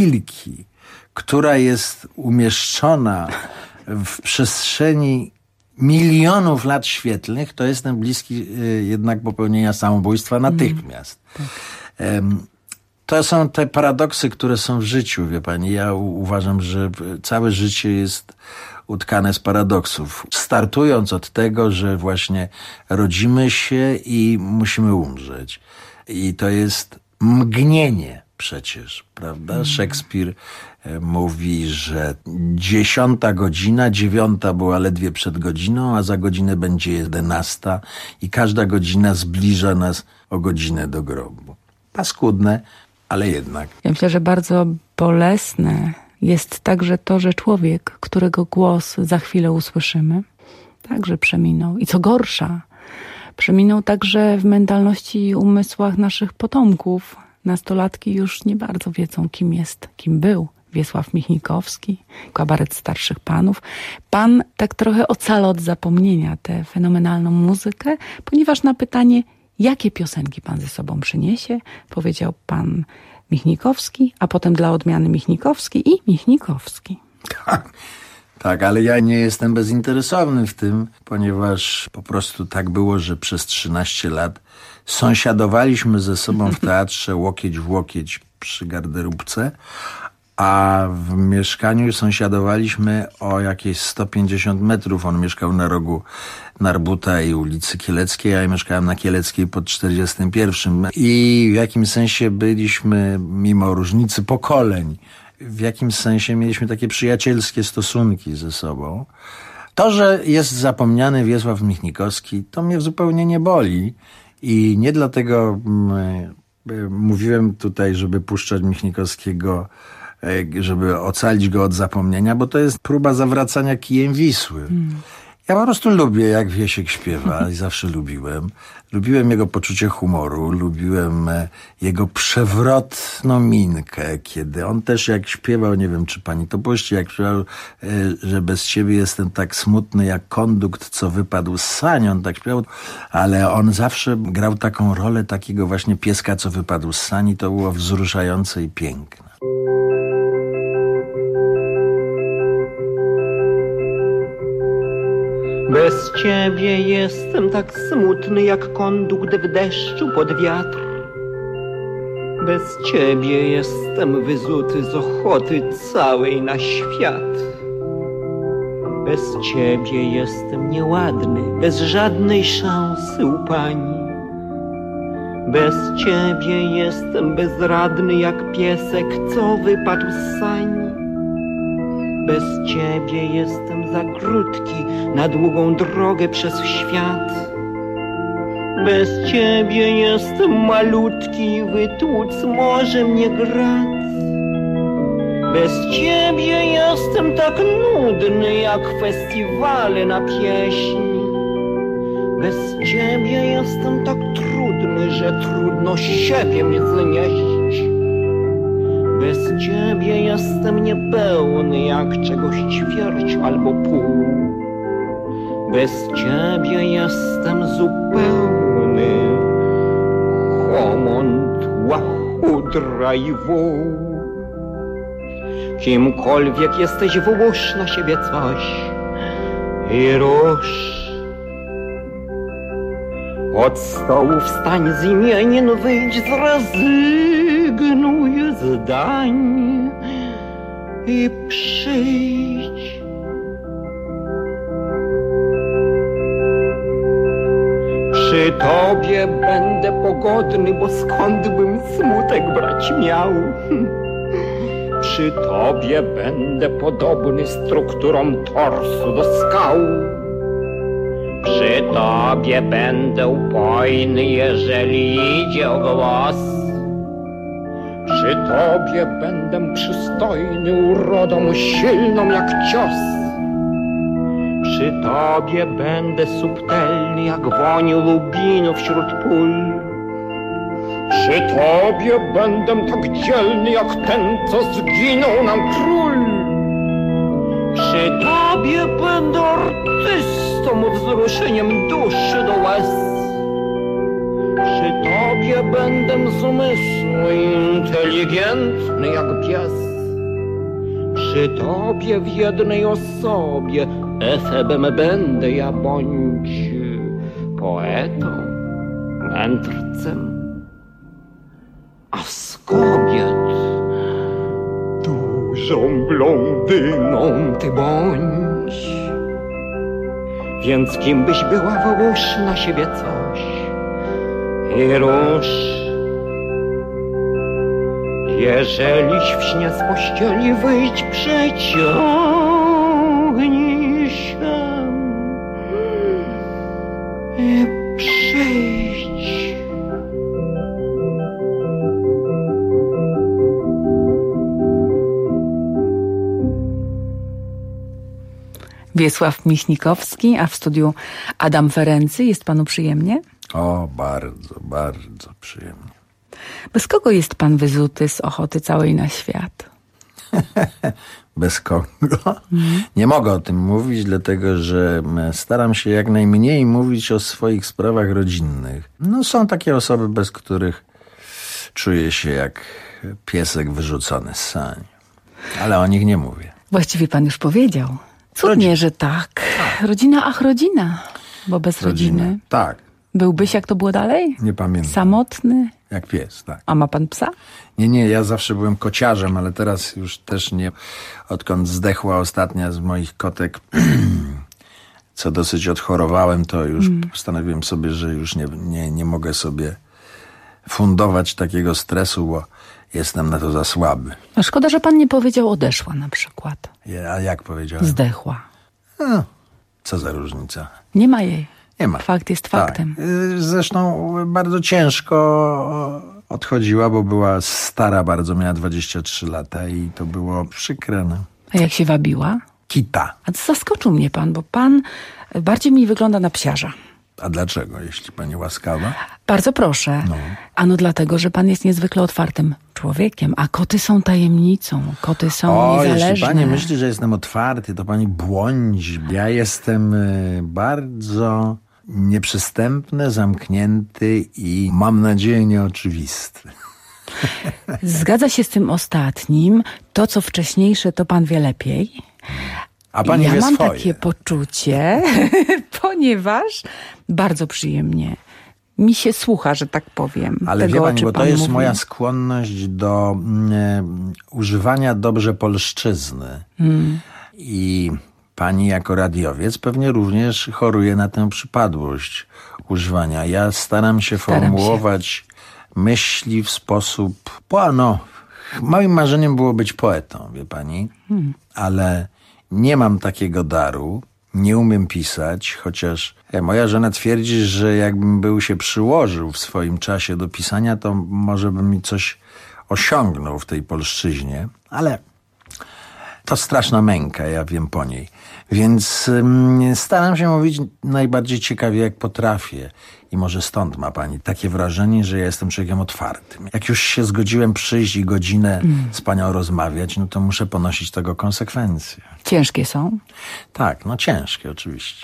szpilki, która jest umieszczona w przestrzeni milionów lat świetlnych, to jestem bliski jednak popełnienia samobójstwa natychmiast. Mm, tak. To są te paradoksy, które są w życiu, wie pani. Ja uważam, że całe życie jest utkane z paradoksów. Startując od tego, że właśnie rodzimy się i musimy umrzeć. I to jest mgnienie przecież, prawda? Mm. Szekspir mówi, że dziesiąta godzina, dziewiąta była ledwie przed godziną, a za godzinę będzie jedenasta i każda godzina zbliża nas o godzinę do grobu. Paskudne, ale jednak. Ja myślę, że bardzo bolesne jest także to, że człowiek, którego głos za chwilę usłyszymy, także przeminął. I co gorsza, przeminął także w mentalności i umysłach naszych potomków. Nastolatki już nie bardzo wiedzą, kim jest, kim był Wiesław Michnikowski, kabaret starszych panów. Pan tak trochę ocala od zapomnienia tę fenomenalną muzykę, ponieważ na pytanie, jakie piosenki pan ze sobą przyniesie, powiedział pan Michnikowski, a potem dla odmiany Michnikowski i Michnikowski. Tak, tak, ale ja nie jestem bezinteresowny w tym, ponieważ po prostu tak było, że przez trzynaście lat sąsiadowaliśmy ze sobą w teatrze łokieć w łokieć przy garderobce, a w mieszkaniu sąsiadowaliśmy o jakieś sto pięćdziesiąt metrów. On mieszkał na rogu Narbuta i ulicy Kieleckiej, a ja mieszkałem na Kieleckiej pod czterdziestym pierwszym. I w jakimś sensie byliśmy, mimo różnicy pokoleń, w jakimś sensie mieliśmy takie przyjacielskie stosunki ze sobą. To, że jest zapomniany Wiesław Michnikowski, to mnie zupełnie nie boli. I nie dlatego mm, mówiłem tutaj, żeby puszczać Michnikowskiego, żeby ocalić go od zapomnienia, bo to jest próba zawracania kijem Wisły. Hmm. Ja po prostu lubię, jak Wiesiek śpiewa i zawsze lubiłem. Lubiłem jego poczucie humoru, lubiłem jego przewrotną minkę, kiedy on też jak śpiewał, nie wiem, czy pani to puści, jak śpiewał, że bez ciebie jestem tak smutny jak kondukt, co wypadł z sani, on tak śpiewał, ale on zawsze grał taką rolę takiego właśnie pieska, co wypadł z sani, to było wzruszające i piękne. Bez ciebie jestem tak smutny jak kondukt w deszczu pod wiatr. Bez ciebie jestem wyzuty z ochoty całej na świat. Bez ciebie jestem nieładny, bez żadnej szansy u pani. Bez ciebie jestem bezradny jak piesek, co wypadł z sani. Bez ciebie jestem za krótki na długą drogę przez świat. Bez ciebie jestem malutki, wytłuc może mnie grat. Bez ciebie jestem tak nudny jak festiwale na pieśni. Bez ciebie jestem tak trudny, że trudno siebie mnie znieść. Bez ciebie jestem niepełny jak czegoś ćwierć albo pół. Bez ciebie jestem zupełny homont, łachudra i wół. Kimkolwiek jesteś, włóż na siebie coś i rusz. Od stołu wstań z imienin, wyjdź, zrezygnuj zdań i przyjdź. Przy tobie będę pogodny, bo skąd bym smutek brać miał? Przy tobie będę podobny strukturą torsu do skał. Przy tobie będę upojny, jeżeli idzie o głos. Przy tobie będę przystojny, urodą silną jak cios. Przy tobie będę subtelny, jak woń lubinu wśród pól. Przy tobie będę tak dzielny, jak ten, co zginął nam król. Przy tobie będę artystą, wzruszeniem duszy do łez. Przy tobie będę z umysłu inteligentny jak pies. Przy tobie w jednej osobie Efebem będę ja bądź poetą, mędrcem, a z kobiet dużą blondyną ty bądź. Więc kim byś była, wyłóż na siebie coś i rusz. Jeżeliś w śnie z pościeli, wyjdź, przeciągnij się i przyjdź. Wiesław Michnikowski, a w studiu Adam Ferency. Jest panu przyjemnie? O, bardzo, bardzo przyjemnie. Bez kogo jest pan wyzuty z ochoty całej na świat? Bez kogo? Mhm. Nie mogę o tym mówić, dlatego że staram się jak najmniej mówić o swoich sprawach rodzinnych. No, są takie osoby, bez których czuję się jak piesek wyrzucony z sani. Ale o nich nie mówię. Właściwie pan już powiedział. Cudnie, Rodzina. że tak. Rodzina, ach, rodzina. Bo bez Rodzina. rodziny... Tak. Byłbyś, jak to było dalej? Nie pamiętam. Samotny? Jak pies, tak. A ma pan psa? Nie, nie, ja zawsze byłem kociarzem, ale teraz już też nie. Odkąd zdechła ostatnia z moich kotek, co dosyć odchorowałem, to już mm. postanowiłem sobie, że już nie, nie, nie mogę sobie fundować takiego stresu, bo jestem na to za słaby. A szkoda, że pan nie powiedział odeszła na przykład. Ja, a jak powiedziałem? Zdechła. No, co za różnica. Nie ma jej. Nie ma. Fakt jest faktem. Tak. Zresztą bardzo ciężko odchodziła, bo była stara bardzo, miała dwadzieścia trzy lata i to było przykre. No. A jak się wabiła? Kita. A zaskoczył mnie pan, bo pan bardziej mi wygląda na psiarza. A dlaczego, jeśli pani łaskawa? Bardzo proszę. No. Ano dlatego, że pan jest niezwykle otwartym człowiekiem, a koty są tajemnicą. Koty są o, niezależne. Jeśli pani myśli, że jestem otwarty, to pani błądzi. Ja jestem bardzo nieprzystępny, zamknięty i mam nadzieję nieoczywisty. Zgadza się z tym ostatnim. To, co wcześniejsze, to pan wie lepiej. A pani ja wie mam swoje. takie poczucie, ponieważ bardzo przyjemnie mi się słucha, że tak powiem. Ale tego, wie pani, bo to pan jest mówi. moja skłonność do mm, używania dobrze polszczyzny. Hmm. I pani jako radiowiec pewnie również choruje na tę przypadłość używania. Ja staram się Staram formułować się. myśli w sposób... Po, no, moim marzeniem było być poetą, wie pani. Hmm. Ale nie mam takiego daru. Nie umiem pisać, chociaż moja żona twierdzi, że jakbym był się przyłożył w swoim czasie do pisania, to może bym mi coś osiągnął w tej polszczyźnie, ale to straszna męka, ja wiem po niej. Więc um, staram się mówić najbardziej ciekawie, jak potrafię. I może stąd ma pani takie wrażenie, że ja jestem człowiekiem otwartym. Jak już się zgodziłem przyjść i godzinę mm. z panią rozmawiać, no to muszę ponosić tego konsekwencje. Ciężkie są? Tak, no ciężkie oczywiście.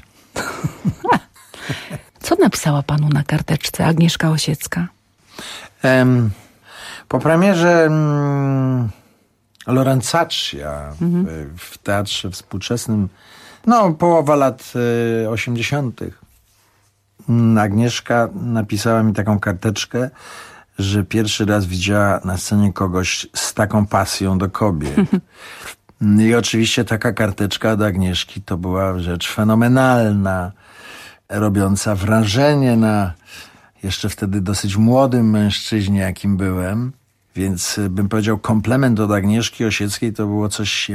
Co napisała panu na karteczce Agnieszka Osiecka? Um, po premierze um, Lorenzaccia mhm. w, w teatrze współczesnym, no połowa lat y, osiemdziesiątych. Agnieszka napisała mi taką karteczkę, że pierwszy raz widziała na scenie kogoś z taką pasją do kobiet. I oczywiście taka karteczka od Agnieszki to była rzecz fenomenalna, robiąca wrażenie na jeszcze wtedy dosyć młodym mężczyźnie, jakim byłem. Więc bym powiedział, komplement od Agnieszki Osieckiej to było coś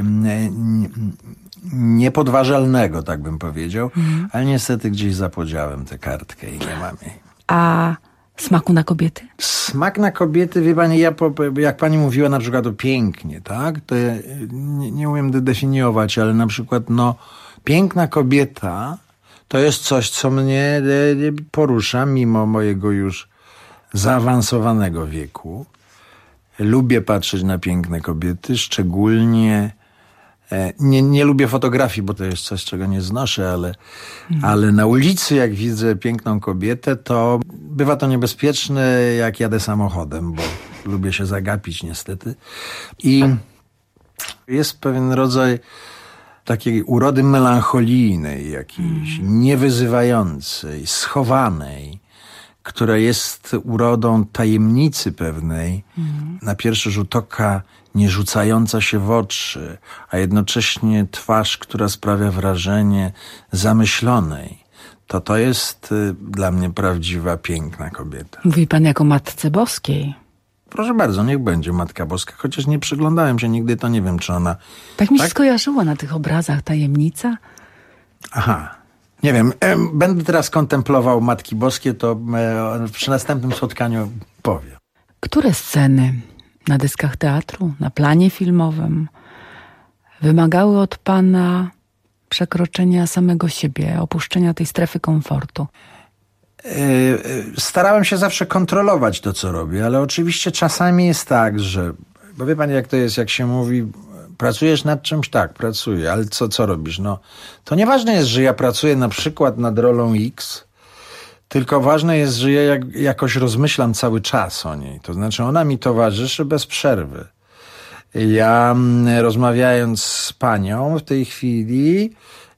niepodważalnego, tak bym powiedział. Mhm. Ale niestety gdzieś zapodziałem tę kartkę i nie mam jej. A smaku na kobiety? Smak na kobiety, wie pani, ja, jak pani mówiła na przykład o pięknie, tak? To ja nie, nie umiem definiować, ale na przykład, no, piękna kobieta to jest coś, co mnie porusza, mimo mojego już zaawansowanego wieku. Lubię patrzeć na piękne kobiety, szczególnie nie, nie lubię fotografii, bo to jest coś, czego nie znoszę, ale, mhm. ale na ulicy, jak widzę piękną kobietę, to bywa to niebezpieczne, jak jadę samochodem, bo lubię się zagapić niestety. I jest pewien rodzaj takiej urody melancholijnej jakiejś, mm. niewyzywającej, schowanej, która jest urodą tajemnicy pewnej, mm. na pierwszy rzut oka nie rzucająca się w oczy, a jednocześnie twarz, która sprawia wrażenie zamyślonej. To to jest y, dla mnie prawdziwa, piękna kobieta. Mówi pan jako Matce Boskiej. Proszę bardzo, niech będzie Matka Boska, chociaż nie przyglądałem się nigdy, to nie wiem, czy ona... Tak mi się tak? skojarzyło na tych obrazach tajemnica. Aha, nie wiem, e, będę teraz kontemplował Matki Boskie, to e, przy następnym spotkaniu powiem. Które sceny na dyskach teatru, na planie filmowym wymagały od pana przekroczenia samego siebie, opuszczenia tej strefy komfortu? Starałem się zawsze kontrolować to, co robię, ale oczywiście czasami jest tak, że, bo wie pan, jak to jest, jak się mówi, pracujesz nad czymś, tak, pracuję, ale co, co robisz? No, to nieważne jest, że ja pracuję na przykład nad rolą X, tylko ważne jest, że ja jak, jakoś rozmyślam cały czas o niej. To znaczy ona mi towarzyszy bez przerwy. Ja rozmawiając z panią w tej chwili,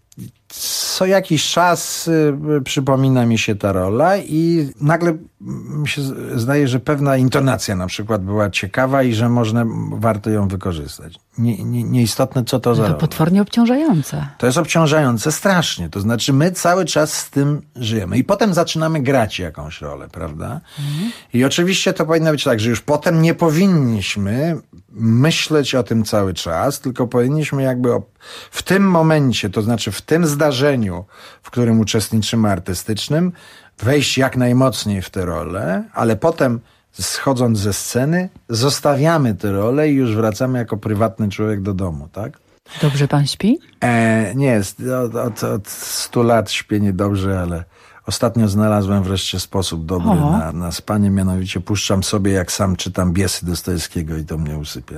co jakiś czas y, przypomina mi się ta rola i nagle mi się zdaje, że pewna intonacja na przykład była ciekawa i że można, warto ją wykorzystać. Nie, nie, nieistotne, co to za rola. To potwornie obciążające. To jest obciążające strasznie. To znaczy my cały czas z tym żyjemy. I potem zaczynamy grać jakąś rolę, prawda? Mhm. I oczywiście to powinno być tak, że już potem nie powinniśmy myśleć o tym cały czas, tylko powinniśmy jakby o, w tym momencie, to znaczy w tym zdarzeniu, w którym uczestniczymy artystycznym, wejść jak najmocniej w tę rolę, ale potem schodząc ze sceny, zostawiamy tę rolę i już wracamy jako prywatny człowiek do domu, tak? Dobrze pan śpi? E, nie, od, od, od stu lat śpię niedobrze, ale ostatnio znalazłem wreszcie sposób dobry na, na spanie, mianowicie puszczam sobie, jak sam czytam Biesy Dostojewskiego i to mnie usypia.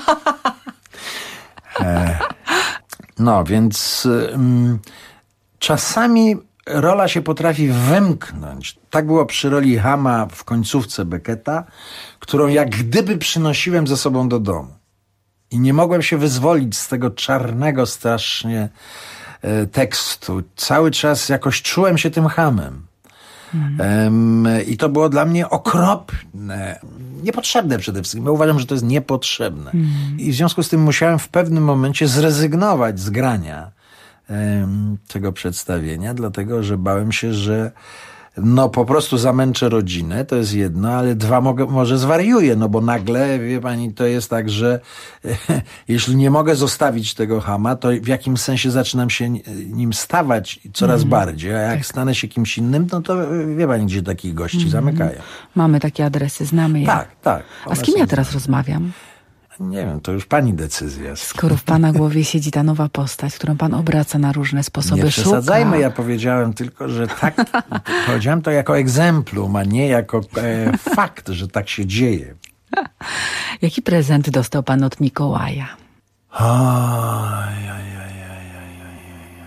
E, no, więc um, czasami rola się potrafi wymknąć. Tak było przy roli Hama w końcówce Becketa, którą jak gdyby przynosiłem ze sobą do domu. I nie mogłem się wyzwolić z tego czarnego strasznie e, tekstu. Cały czas jakoś czułem się tym Hamem. Mhm. Um, I to było dla mnie okropne. Niepotrzebne przede wszystkim. Ja uważam, że to jest niepotrzebne. Mhm. I w związku z tym musiałem w pewnym momencie zrezygnować z grania um, tego przedstawienia, dlatego że bałem się, że no po prostu zamęczę rodzinę, to jest jedno, ale dwa, mogę, może zwariuję, no bo nagle, wie pani, to jest tak, że e, jeśli nie mogę zostawić tego Hama, to w jakimś sensie zaczynam się nim stawać coraz mm. bardziej, a jak tak. stanę się kimś innym, no to wie pani, gdzie takich gości mm. zamykają. Mamy takie adresy, znamy je. Tak, tak. A z kim ja teraz rozmawiam? Nie wiem, to już pani decyzja. Skoro w pana głowie siedzi ta nowa postać, którą pan obraca na różne sposoby, nie przesadzajmy, szuka. Ja powiedziałem tylko, że tak, powiedziałem to jako egzemplum, a nie jako e, fakt, że tak się dzieje. Jaki prezent dostał pan od Mikołaja? Oj, oj, oj, oj, oj, oj.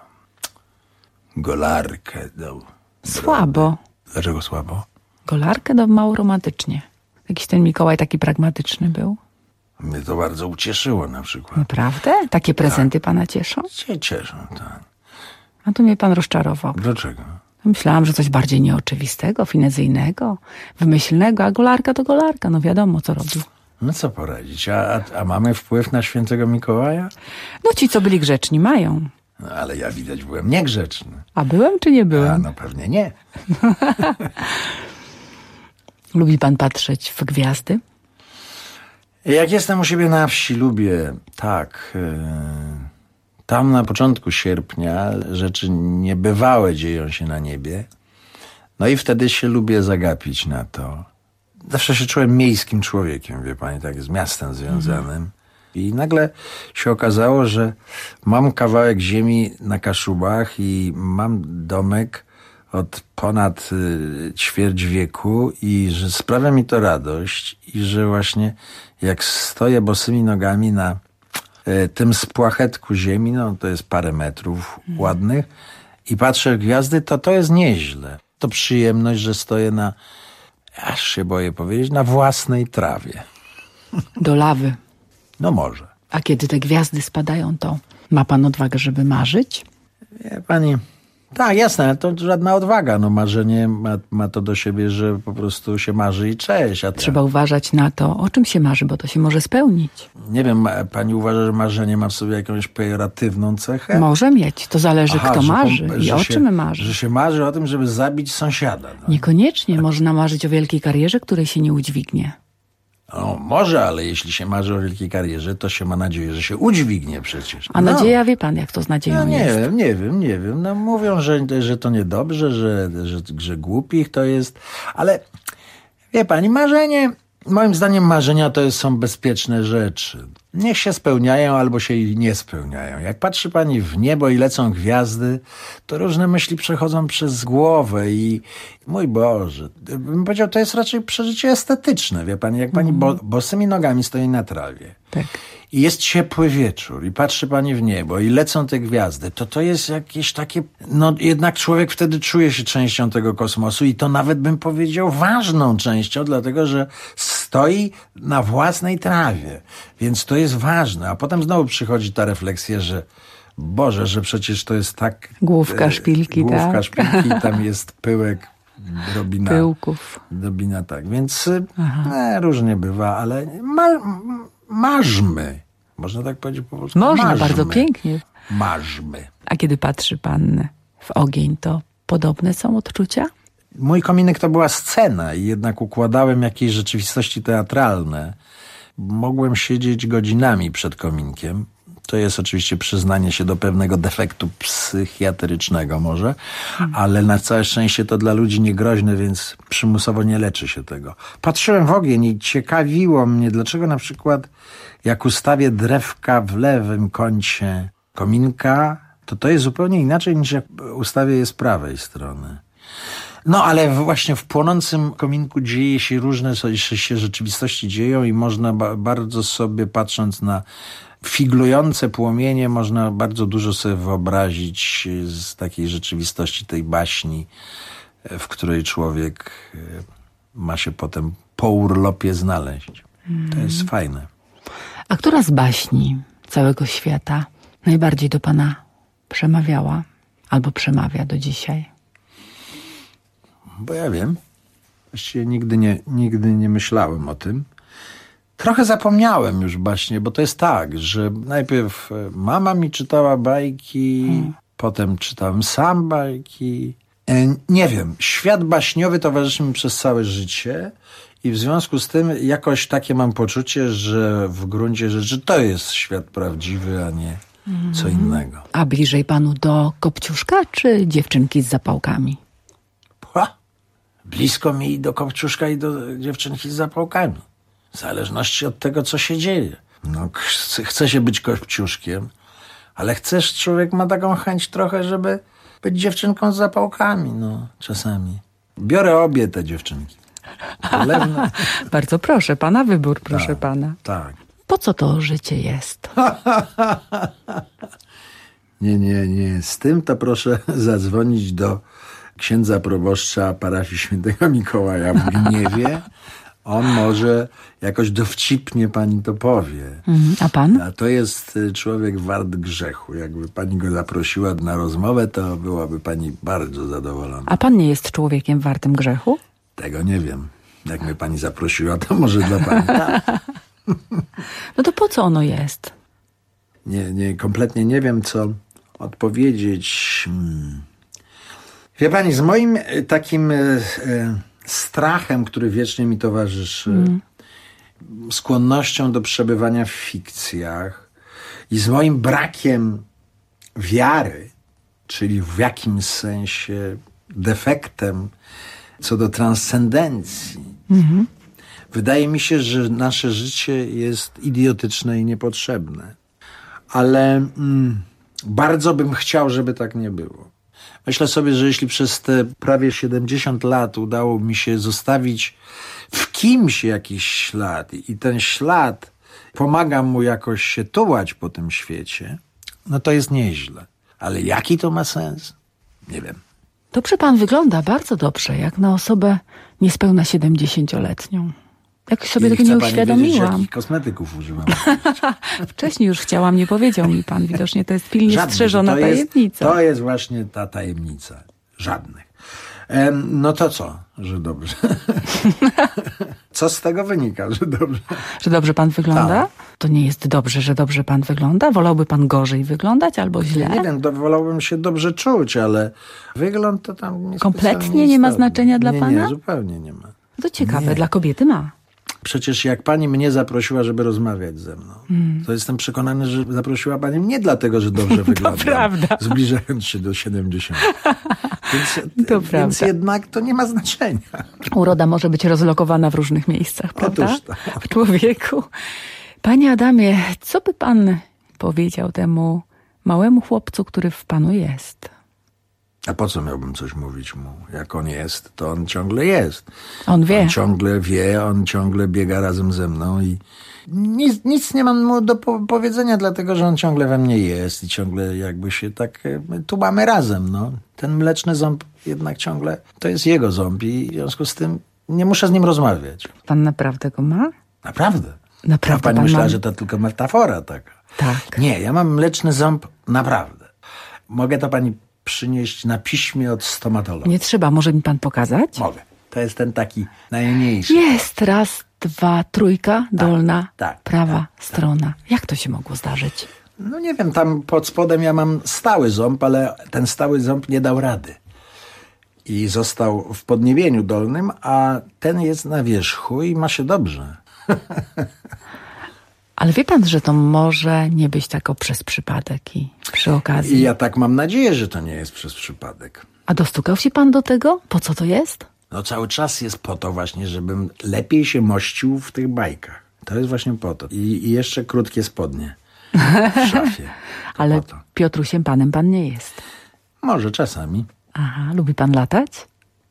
Golarkę dał. Słabo. Dlaczego słabo? Golarkę dał mało romantycznie. Jakiś ten Mikołaj taki pragmatyczny był. Mnie to bardzo ucieszyło na przykład. Naprawdę? Takie prezenty tak. pana cieszą? Cię cieszą, tak. A tu mnie pan rozczarował. Dlaczego? Myślałam, że coś bardziej nieoczywistego, finezyjnego, wymyślnego, a golarka to golarka, no wiadomo co robi. No co poradzić, a, a, a mamy wpływ na świętego Mikołaja? No ci, co byli grzeczni, mają. No, ale ja widać byłem niegrzeczny. A byłem czy nie byłem? A no pewnie nie. Lubi pan patrzeć w gwiazdy? Jak jestem u siebie na wsi, lubię, tak. Tam na początku sierpnia rzeczy niebywałe dzieją się na niebie. No i wtedy się lubię zagapić na to. Zawsze się czułem miejskim człowiekiem, wie pani, tak z miastem związanym. Mhm. I nagle się okazało, że mam kawałek ziemi na Kaszubach i mam domek od ponad y, ćwierć wieku i że sprawia mi to radość i że właśnie jak stoję bosymi nogami na y, tym spłachetku ziemi, no to jest parę metrów mm. ładnych i patrzę w gwiazdy, to to jest nieźle. To przyjemność, że stoję na, aż się boję powiedzieć, na własnej trawie. Do lawy. No może. A kiedy te gwiazdy spadają, to Ma pan odwagę, żeby marzyć? Wie pani, tak, jasne, ale to żadna odwaga. No marzenie ma, ma to do siebie, że po prostu się marzy i cześć. A Trzeba uważać na to, o czym się marzy, bo to się może spełnić. Nie wiem, pani uważa, że marzenie ma w sobie jakąś pejoratywną cechę? Może mieć, to zależy Aha, kto że marzy pom- i że o się, czym marzy. Że się marzy o tym, żeby zabić sąsiada. No. Niekoniecznie można marzyć o wielkiej karierze, której się nie udźwignie. No, może, ale jeśli się marzy o wielkiej karierze, to się ma nadzieję, że się udźwignie przecież. A no. nadzieja, wie pan, jak to z nadzieją No nie jest? wiem, nie wiem, nie wiem. No mówią, że, że to niedobrze, że, że, że głupich to jest, ale wie pani, marzenie, moim zdaniem marzenia to jest, są bezpieczne rzeczy. Niech się spełniają albo się i nie spełniają. Jak patrzy pani w niebo i lecą gwiazdy, to różne myśli przechodzą przez głowę i mój Boże, bym powiedział, to jest raczej przeżycie estetyczne, wie pani, jak pani bo, bosymi nogami stoi na trawie. Tak. I jest ciepły wieczór i patrzy pani w niebo i lecą te gwiazdy, to to jest jakieś takie, no jednak człowiek wtedy czuje się częścią tego kosmosu i to nawet bym powiedział ważną częścią, dlatego że stoi na własnej trawie, więc to jest ważne. A potem znowu przychodzi ta refleksja, że Boże, że przecież to jest tak... Główka szpilki, e, główka tak? szpilki i tam jest pyłek drobina. Pyłków. Drobina, tak. Więc e, różnie bywa, ale ma, marzmy. Można tak powiedzieć po polsku? Można, marzmy. bardzo pięknie. Marzmy. A kiedy patrzy pan w ogień, to podobne są odczucia? Mój kominek to była scena i jednak układałem jakieś rzeczywistości teatralne. Mogłem siedzieć godzinami przed kominkiem. To jest oczywiście przyznanie się do pewnego defektu psychiatrycznego może, ale na całe szczęście to dla ludzi niegroźne, więc przymusowo nie leczy się tego. Patrzyłem w ogień i ciekawiło mnie, dlaczego na przykład jak ustawię drewka w lewym kącie kominka, to to jest zupełnie inaczej niż jak ustawię je z prawej strony. No, ale właśnie w płonącym kominku dzieje się różne się rzeczywistości dzieją i można ba- bardzo sobie, patrząc na figlujące płomienie, można bardzo dużo sobie wyobrazić z takiej rzeczywistości, tej baśni, w której człowiek ma się potem po urlopie znaleźć. To jest fajne. A która z baśni całego świata najbardziej do pana przemawiała albo przemawia do dzisiaj? Bo ja wiem. Właściwie nigdy nie, nigdy nie myślałem o tym. Trochę zapomniałem już właśnie, bo to jest tak, że najpierw mama mi czytała bajki, hmm. potem czytałem sam bajki. E, nie wiem, świat baśniowy towarzyszy mi przez całe życie i w związku z tym jakoś takie mam poczucie, że w gruncie rzeczy to jest świat prawdziwy, a nie hmm. co innego. A bliżej panu do Kopciuszka czy dziewczynki z zapałkami? Ha! Blisko mi i do Kopciuszka i do dziewczynki z zapałkami. W zależności od tego, co się dzieje. No, chce, chce się być Kopciuszkiem, ale chcesz, człowiek ma taką chęć trochę, żeby być dziewczynką z zapałkami, no, czasami. Biorę obie te dziewczynki. Lewne. Bardzo proszę, pana wybór, proszę tak, pana. Tak. Po co to życie jest? nie, nie, nie. Z tym to proszę zadzwonić do księdza proboszcza parafii świętego Mikołaja w Gniewie. On może jakoś dowcipnie pani to powie. Mhm. A pan? A to jest człowiek wart grzechu. Jakby pani go zaprosiła na rozmowę, to byłaby pani bardzo zadowolona. A pan nie jest człowiekiem wartym grzechu? Tego nie wiem. Jak mnie pani zaprosiła, to może dla pani tak. No to po co ono jest? Nie, nie, kompletnie nie wiem, co odpowiedzieć. Hmm. Wie pani, z moim takim... E, strachem, który wiecznie mi towarzyszy, mm. skłonnością do przebywania w fikcjach i z moim brakiem wiary, czyli w jakimś sensie defektem co do transcendencji. Mm-hmm. Wydaje mi się, że nasze życie jest idiotyczne i niepotrzebne. Ale mm, bardzo bym chciał, żeby tak nie było. Myślę sobie, że jeśli przez te prawie siedemdziesiąt lat udało mi się zostawić w kimś jakiś ślad i ten ślad pomaga mu jakoś się tułać po tym świecie, no to jest nieźle. Ale jaki to ma sens? Nie wiem. Dobrze pan wygląda, bardzo dobrze, jak na osobę niespełna siedemdziesięcioletnią. Jak sobie I tego chce nie pani uświadomiłam. wiedzieć, jakich kosmetyków używam. Wcześniej już chciałam, nie powiedział mi pan. Widocznie to jest pilnie Żadnych, strzeżona to jest, tajemnica. To jest właśnie ta tajemnica. Żadnych. Em, no to co, że dobrze? Co z tego wynika, że dobrze? Że dobrze pan wygląda? Tak. To nie jest dobrze, że dobrze pan wygląda? Wolałby pan gorzej wyglądać albo źle? Nie wiem, to wolałbym się dobrze czuć, ale wygląd to tam nie Kompletnie nie ma znaczenia dla nie, pana? Nie, zupełnie nie ma. To ciekawe, Nie. dla kobiety ma. Przecież jak pani mnie zaprosiła, żeby rozmawiać ze mną, Mm. to jestem przekonany, że zaprosiła pani mnie dlatego, że dobrze wyglądam. prawda. Zbliżając się do siedemdziesiątki. Więc, To więc prawda. jednak to nie ma znaczenia. Uroda może być rozlokowana w różnych miejscach, prawda? Otóż tak. W człowieku. Panie Adamie, co by pan powiedział temu małemu chłopcu, który w panu jest? A po co miałbym coś mówić mu? Jak on jest, to on ciągle jest. On wie. On ciągle wie, on ciągle biega razem ze mną i nic, nic nie mam mu do po- powiedzenia, dlatego że on ciągle we mnie jest i ciągle jakby się tak, e, tu mamy razem, no. Ten mleczny ząb jednak ciągle, to jest jego ząb i w związku z tym nie muszę z nim rozmawiać. Pan naprawdę go ma? Naprawdę. Naprawdę A pani pan myślała, ma? że to tylko metafora taka. Tak. Nie, ja mam mleczny ząb naprawdę. Mogę to pani przynieść na piśmie od stomatologa. Nie trzeba, może mi pan pokazać? Mogę. To jest ten taki najmniejszy. Jest, raz, dwa, trójka, dolna, tak, prawa strona. Jak to się mogło zdarzyć? No nie wiem, tam pod spodem ja mam stały ząb, ale ten stały ząb nie dał rady. I został w podniebieniu dolnym, a ten jest na wierzchu i ma się dobrze. Ale wie pan, że to może nie być tak o przez przypadek i przy okazji. I ja tak mam nadzieję, że to nie jest przez przypadek. A dostukał się pan do tego? Po co to jest? No cały czas jest po to właśnie, żebym lepiej się mościł w tych bajkach. To jest właśnie po to. I, i jeszcze krótkie spodnie w szafie. Ale Piotrusiem panem pan nie jest. Może czasami. Aha, lubi pan latać?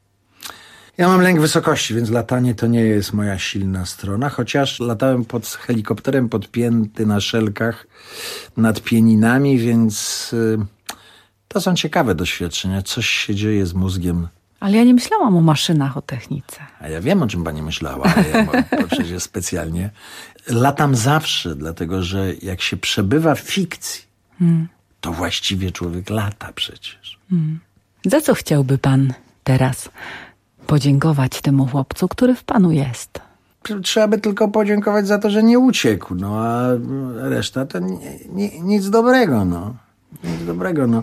Ja mam lęk wysokości, więc latanie to nie jest moja silna strona, chociaż latałem pod helikopterem podpięty na szelkach nad Pieninami, więc y, to są ciekawe doświadczenia. Coś się dzieje z mózgiem. Ale ja nie myślałam o maszynach, o technice. A ja wiem, o czym pani myślała, ale ja bo, bo przecież specjalnie. Latam zawsze, dlatego że jak się przebywa w fikcji, Hmm. to właściwie człowiek lata przecież. Hmm. Za co chciałby pan teraz podziękować temu chłopcu, który w panu jest? Trzeba by tylko podziękować za to, że nie uciekł, no a reszta to nie, nie, nic dobrego, no. Nic dobrego, no.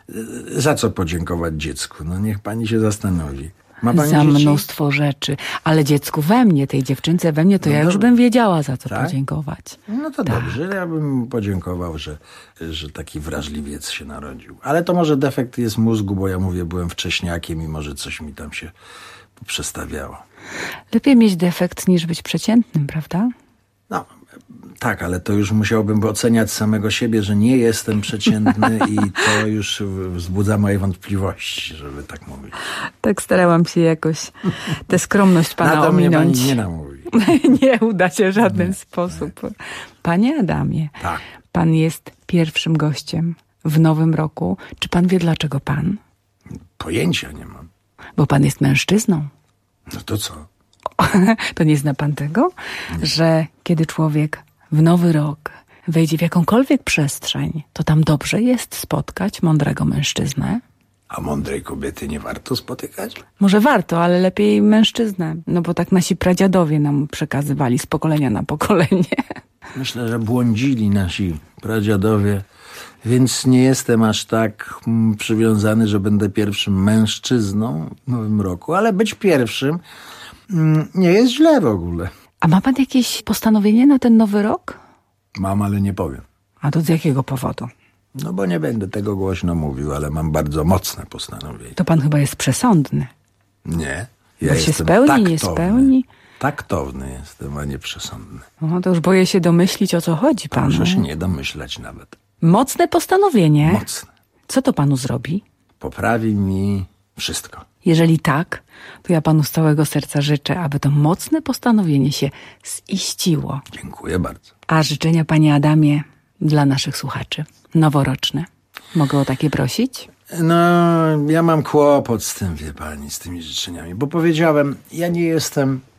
Za co podziękować dziecku? No niech pani się zastanowi. Ma pani Za dzieci? mnóstwo rzeczy. Ale dziecku we mnie, tej dziewczynce we mnie, to No ja dobra. już bym wiedziała, za co Tak? podziękować. No to Tak. dobrze, ja bym mu podziękował, że, że taki wrażliwiec się narodził. Ale to może defekt jest mózgu, bo ja mówię, byłem wcześniakiem i może coś mi tam się przestawiało. Lepiej mieć defekt niż być przeciętnym, prawda? No, tak, ale to już musiałbym oceniać samego siebie, że nie jestem przeciętny i to już wzbudza moje wątpliwości, żeby tak mówić. Tak starałam się jakoś tę skromność pana Na to mnie ominąć. pani nie namówi. Nie uda się w żaden sposób. Panie Adamie, Tak. pan jest pierwszym gościem w nowym roku. Czy pan wie, dlaczego pan? Pojęcia nie mam. Bo pan jest mężczyzną. No to co? To nie zna pan tego? Że kiedy człowiek w nowy rok wejdzie w jakąkolwiek przestrzeń, to tam dobrze jest spotkać mądrego mężczyznę? A mądrej kobiety nie warto spotykać? Może warto, ale lepiej mężczyznę. No bo tak nasi pradziadowie nam przekazywali z pokolenia na pokolenie. Myślę, że błądzili nasi pradziadowie, więc nie jestem aż tak mm, przywiązany, że będę pierwszym mężczyzną w nowym roku, ale być pierwszym mm, nie jest źle w ogóle. A ma pan jakieś postanowienie na ten nowy rok? Mam, ale nie powiem. A to z jakiego powodu? No bo nie będę tego głośno mówił, ale mam bardzo mocne postanowienie. To pan chyba jest przesądny. Nie. Bo Ja się jestem spełni, taktowny. nie spełni? Taktowny jestem, a nie przesądny. No to już boję się domyślić, o co chodzi panu. Proszę się nie domyślać nawet. Mocne postanowienie. Mocne. Co to panu zrobi? Poprawi mi wszystko. Jeżeli tak, to ja panu z całego serca życzę, aby to mocne postanowienie się ziściło. Dziękuję bardzo. A życzenia, panie Adamie, dla naszych słuchaczy noworoczne. Mogę o takie prosić? No, ja mam kłopot z tym, wie pani, z tymi życzeniami, bo powiedziałem, ja nie jestem,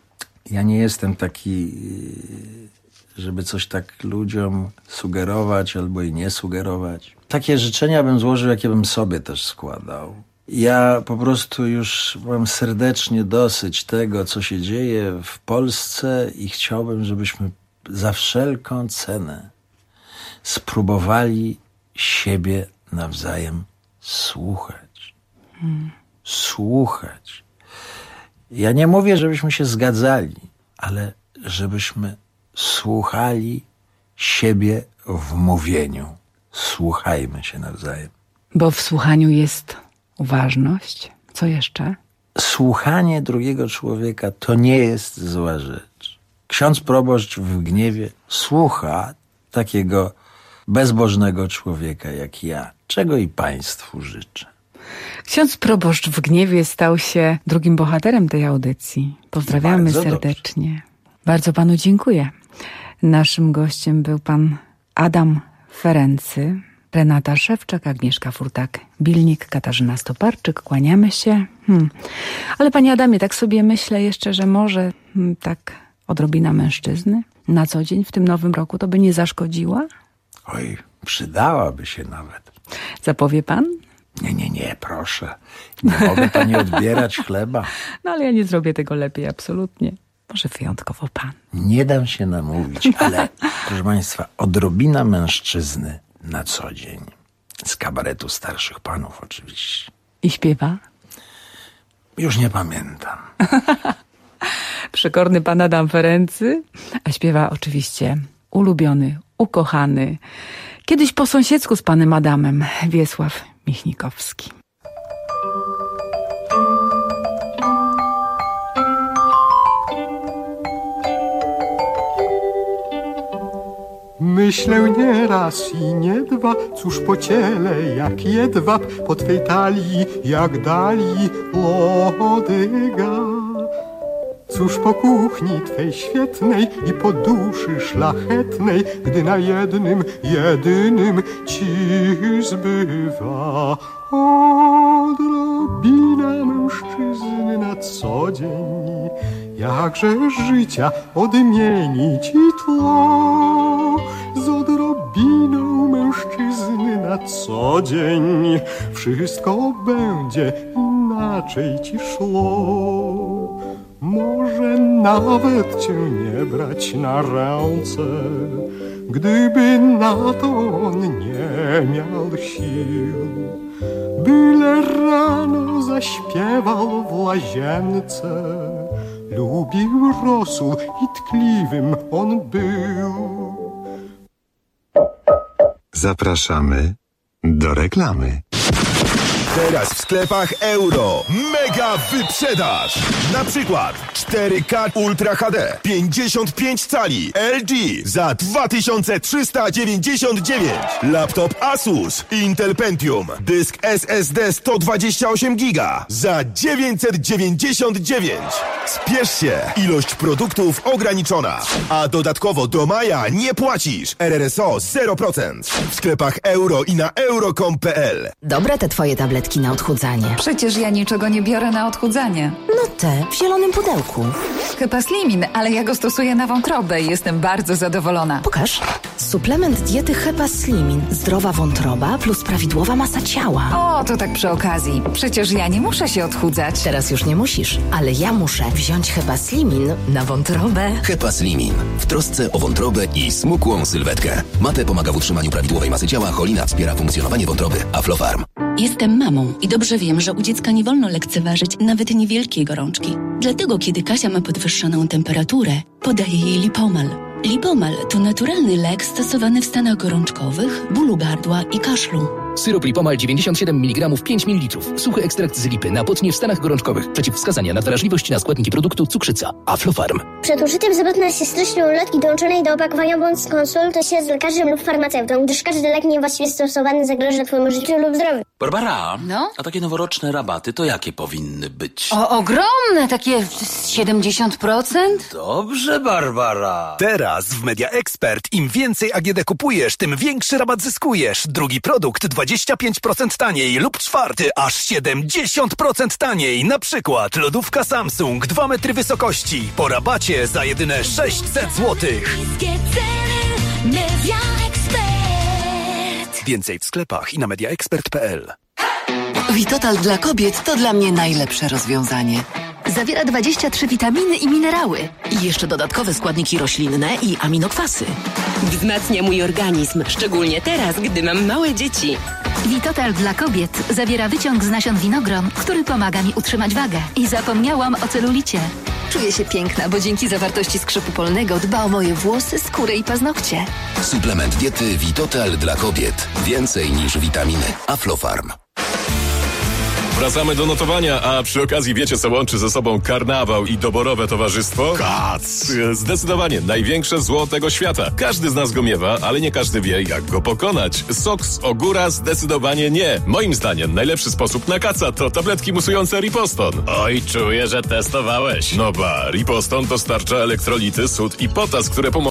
Ja nie jestem taki, żeby coś tak ludziom sugerować albo i nie sugerować. Takie życzenia bym złożył, jakie bym sobie też składał. Ja po prostu już mam serdecznie dosyć tego, co się dzieje w Polsce i chciałbym, żebyśmy za wszelką cenę spróbowali siebie nawzajem słuchać. Hmm. Słuchać. Ja nie mówię, żebyśmy się zgadzali, ale żebyśmy słuchali siebie w mówieniu. Słuchajmy się nawzajem. Bo w słuchaniu jest uważność. Co jeszcze? Słuchanie drugiego człowieka to nie jest zła rzecz. Ksiądz proboszcz w gniewie słucha takiego bezbożnego człowieka jak ja, czego i państwu życzę. Ksiądz proboszcz w gniewie stał się drugim bohaterem tej audycji. Pozdrawiamy Bardzo serdecznie. Dobrze. Bardzo panu dziękuję. Naszym gościem był pan Adam Ferency, Renata Szewczak, Agnieszka Furtak-Bilnik, Katarzyna Stoparczyk. Kłaniamy się. Hmm. Ale panie Adamie, tak sobie myślę jeszcze, że może hmm, tak odrobina mężczyzny na co dzień w tym nowym roku to by nie zaszkodziła? Oj, przydałaby się nawet. Zapowie pan? Nie, nie, nie, proszę. Nie mogę pani odbierać chleba. No ale ja nie zrobię tego lepiej, absolutnie. Może wyjątkowo pan. Nie dam się namówić, ale proszę państwa, odrobina mężczyzny na co dzień. Z kabaretu starszych panów oczywiście. I śpiewa? Już nie pamiętam. Przekorny pan Adam Ferency, a śpiewa oczywiście ulubiony, ukochany, kiedyś po sąsiedzku z panem Adamem, Wiesław Michnikowski. Myślę nie raz i nie dwa, cóż po ciele jak jedwab, po twej talii jak dali lodyga. Cóż po kuchni twej świetnej i po duszy szlachetnej, gdy na jednym, jedynym ci zbywa odrobina mężczyzny na co dzień. Jakże życia odmieni ci tło z odrobiną mężczyzny na co dzień. Wszystko będzie inaczej ci szło. Może nawet cię nie brać na ręce, gdyby na to on nie miał sił. Byle rano zaśpiewał w łazience, lubił rosół i tkliwym on był. Zapraszamy do reklamy. Teraz w sklepach Euro mega wyprzedaż. Na przykład cztery K Ultra H D pięćdziesiąt pięć cali L G za dwa tysiące trzysta dziewięćdziesiąt dziewięć. Laptop Asus Intel Pentium dysk S S D sto dwadzieścia osiem giga za dziewięćset dziewięćdziesiąt dziewięć. Spiesz się, ilość produktów ograniczona. A dodatkowo do maja nie płacisz. R R S O zero procent. W sklepach Euro i na euro kropka com kropka p l. Dobre te twoje tabletki na odchudzanie. Przecież ja niczego nie biorę na odchudzanie. No te, w zielonym pudełku. Hepaslimin, ale ja go stosuję na wątrobę i jestem bardzo zadowolona. Pokaż. Suplement diety Hepaslimin. Zdrowa wątroba plus prawidłowa masa ciała. O, to tak przy okazji. Przecież ja nie muszę się odchudzać. Teraz już nie musisz, ale ja muszę wziąć Hepaslimin na wątrobę. Hepaslimin. W trosce o wątrobę i smukłą sylwetkę. Mate pomaga w utrzymaniu prawidłowej masy ciała, cholina wspiera funkcjonowanie wątroby. Aflofarm. Jestem mamą i dobrze wiem, że u dziecka nie wolno lekceważyć nawet niewielkiej gorączki. Dlatego, kiedy Kasia ma podwyższoną temperaturę, podaję jej Lipomal. Lipomal to naturalny lek stosowany w stanach gorączkowych, bólu gardła i kaszlu. Syrop Lipomal dziewięćdziesiąt siedem miligramów pięć mililitrów. Suchy ekstrakt z lipy na potnie w stanach gorączkowych. Przeciwwskazania na wrażliwość na składniki produktu cukrzyca. Aflofarm. Przed użyciem zapewne się treścią ulotki dołączonej do opakowania bądź skonsultuj się z lekarzem lub farmaceutą, gdyż każdy lek niewłaściwie stosowany zagraża Twojemu życiu lub zdrowiu. Barbara, No? a takie noworoczne rabaty to jakie powinny być? O, ogromne, takie siedemdziesiąt procent? Dobrze, Barbara. Teraz w Media Expert im więcej A G D kupujesz, tym większy rabat zyskujesz. Drugi produkt dwadzieścia pięć procent taniej lub czwarty aż siedemdziesiąt procent taniej. Na przykład lodówka Samsung dwa metry wysokości po rabacie za jedyne sześćset złotych. Media Expert. Więcej w sklepach i na media expert kropka p l. Vitotal dla kobiet to dla mnie najlepsze rozwiązanie. Zawiera dwadzieścia trzy witaminy i minerały. I jeszcze dodatkowe składniki roślinne i aminokwasy. Wzmacnia mój organizm, szczególnie teraz, gdy mam małe dzieci. Vitotal dla kobiet zawiera wyciąg z nasion winogron, który pomaga mi utrzymać wagę. I zapomniałam o celulicie. Czuję się piękna, bo dzięki zawartości skrzypu polnego dba o moje włosy, skórę i paznokcie. Suplement diety Vitotal dla kobiet. Więcej niż witaminy. Aflofarm. Wracamy do notowania, a przy okazji wiecie, co łączy ze sobą karnawał i doborowe towarzystwo? Kac! Zdecydowanie największe zło tego świata. Każdy z nas go miewa, ale nie każdy wie, jak go pokonać. Sok z ogóra zdecydowanie nie. Moim zdaniem najlepszy sposób na kaca to tabletki musujące Riposton. Oj, czuję, że testowałeś. No ba, Riposton dostarcza elektrolity, sód i potas, które pomogą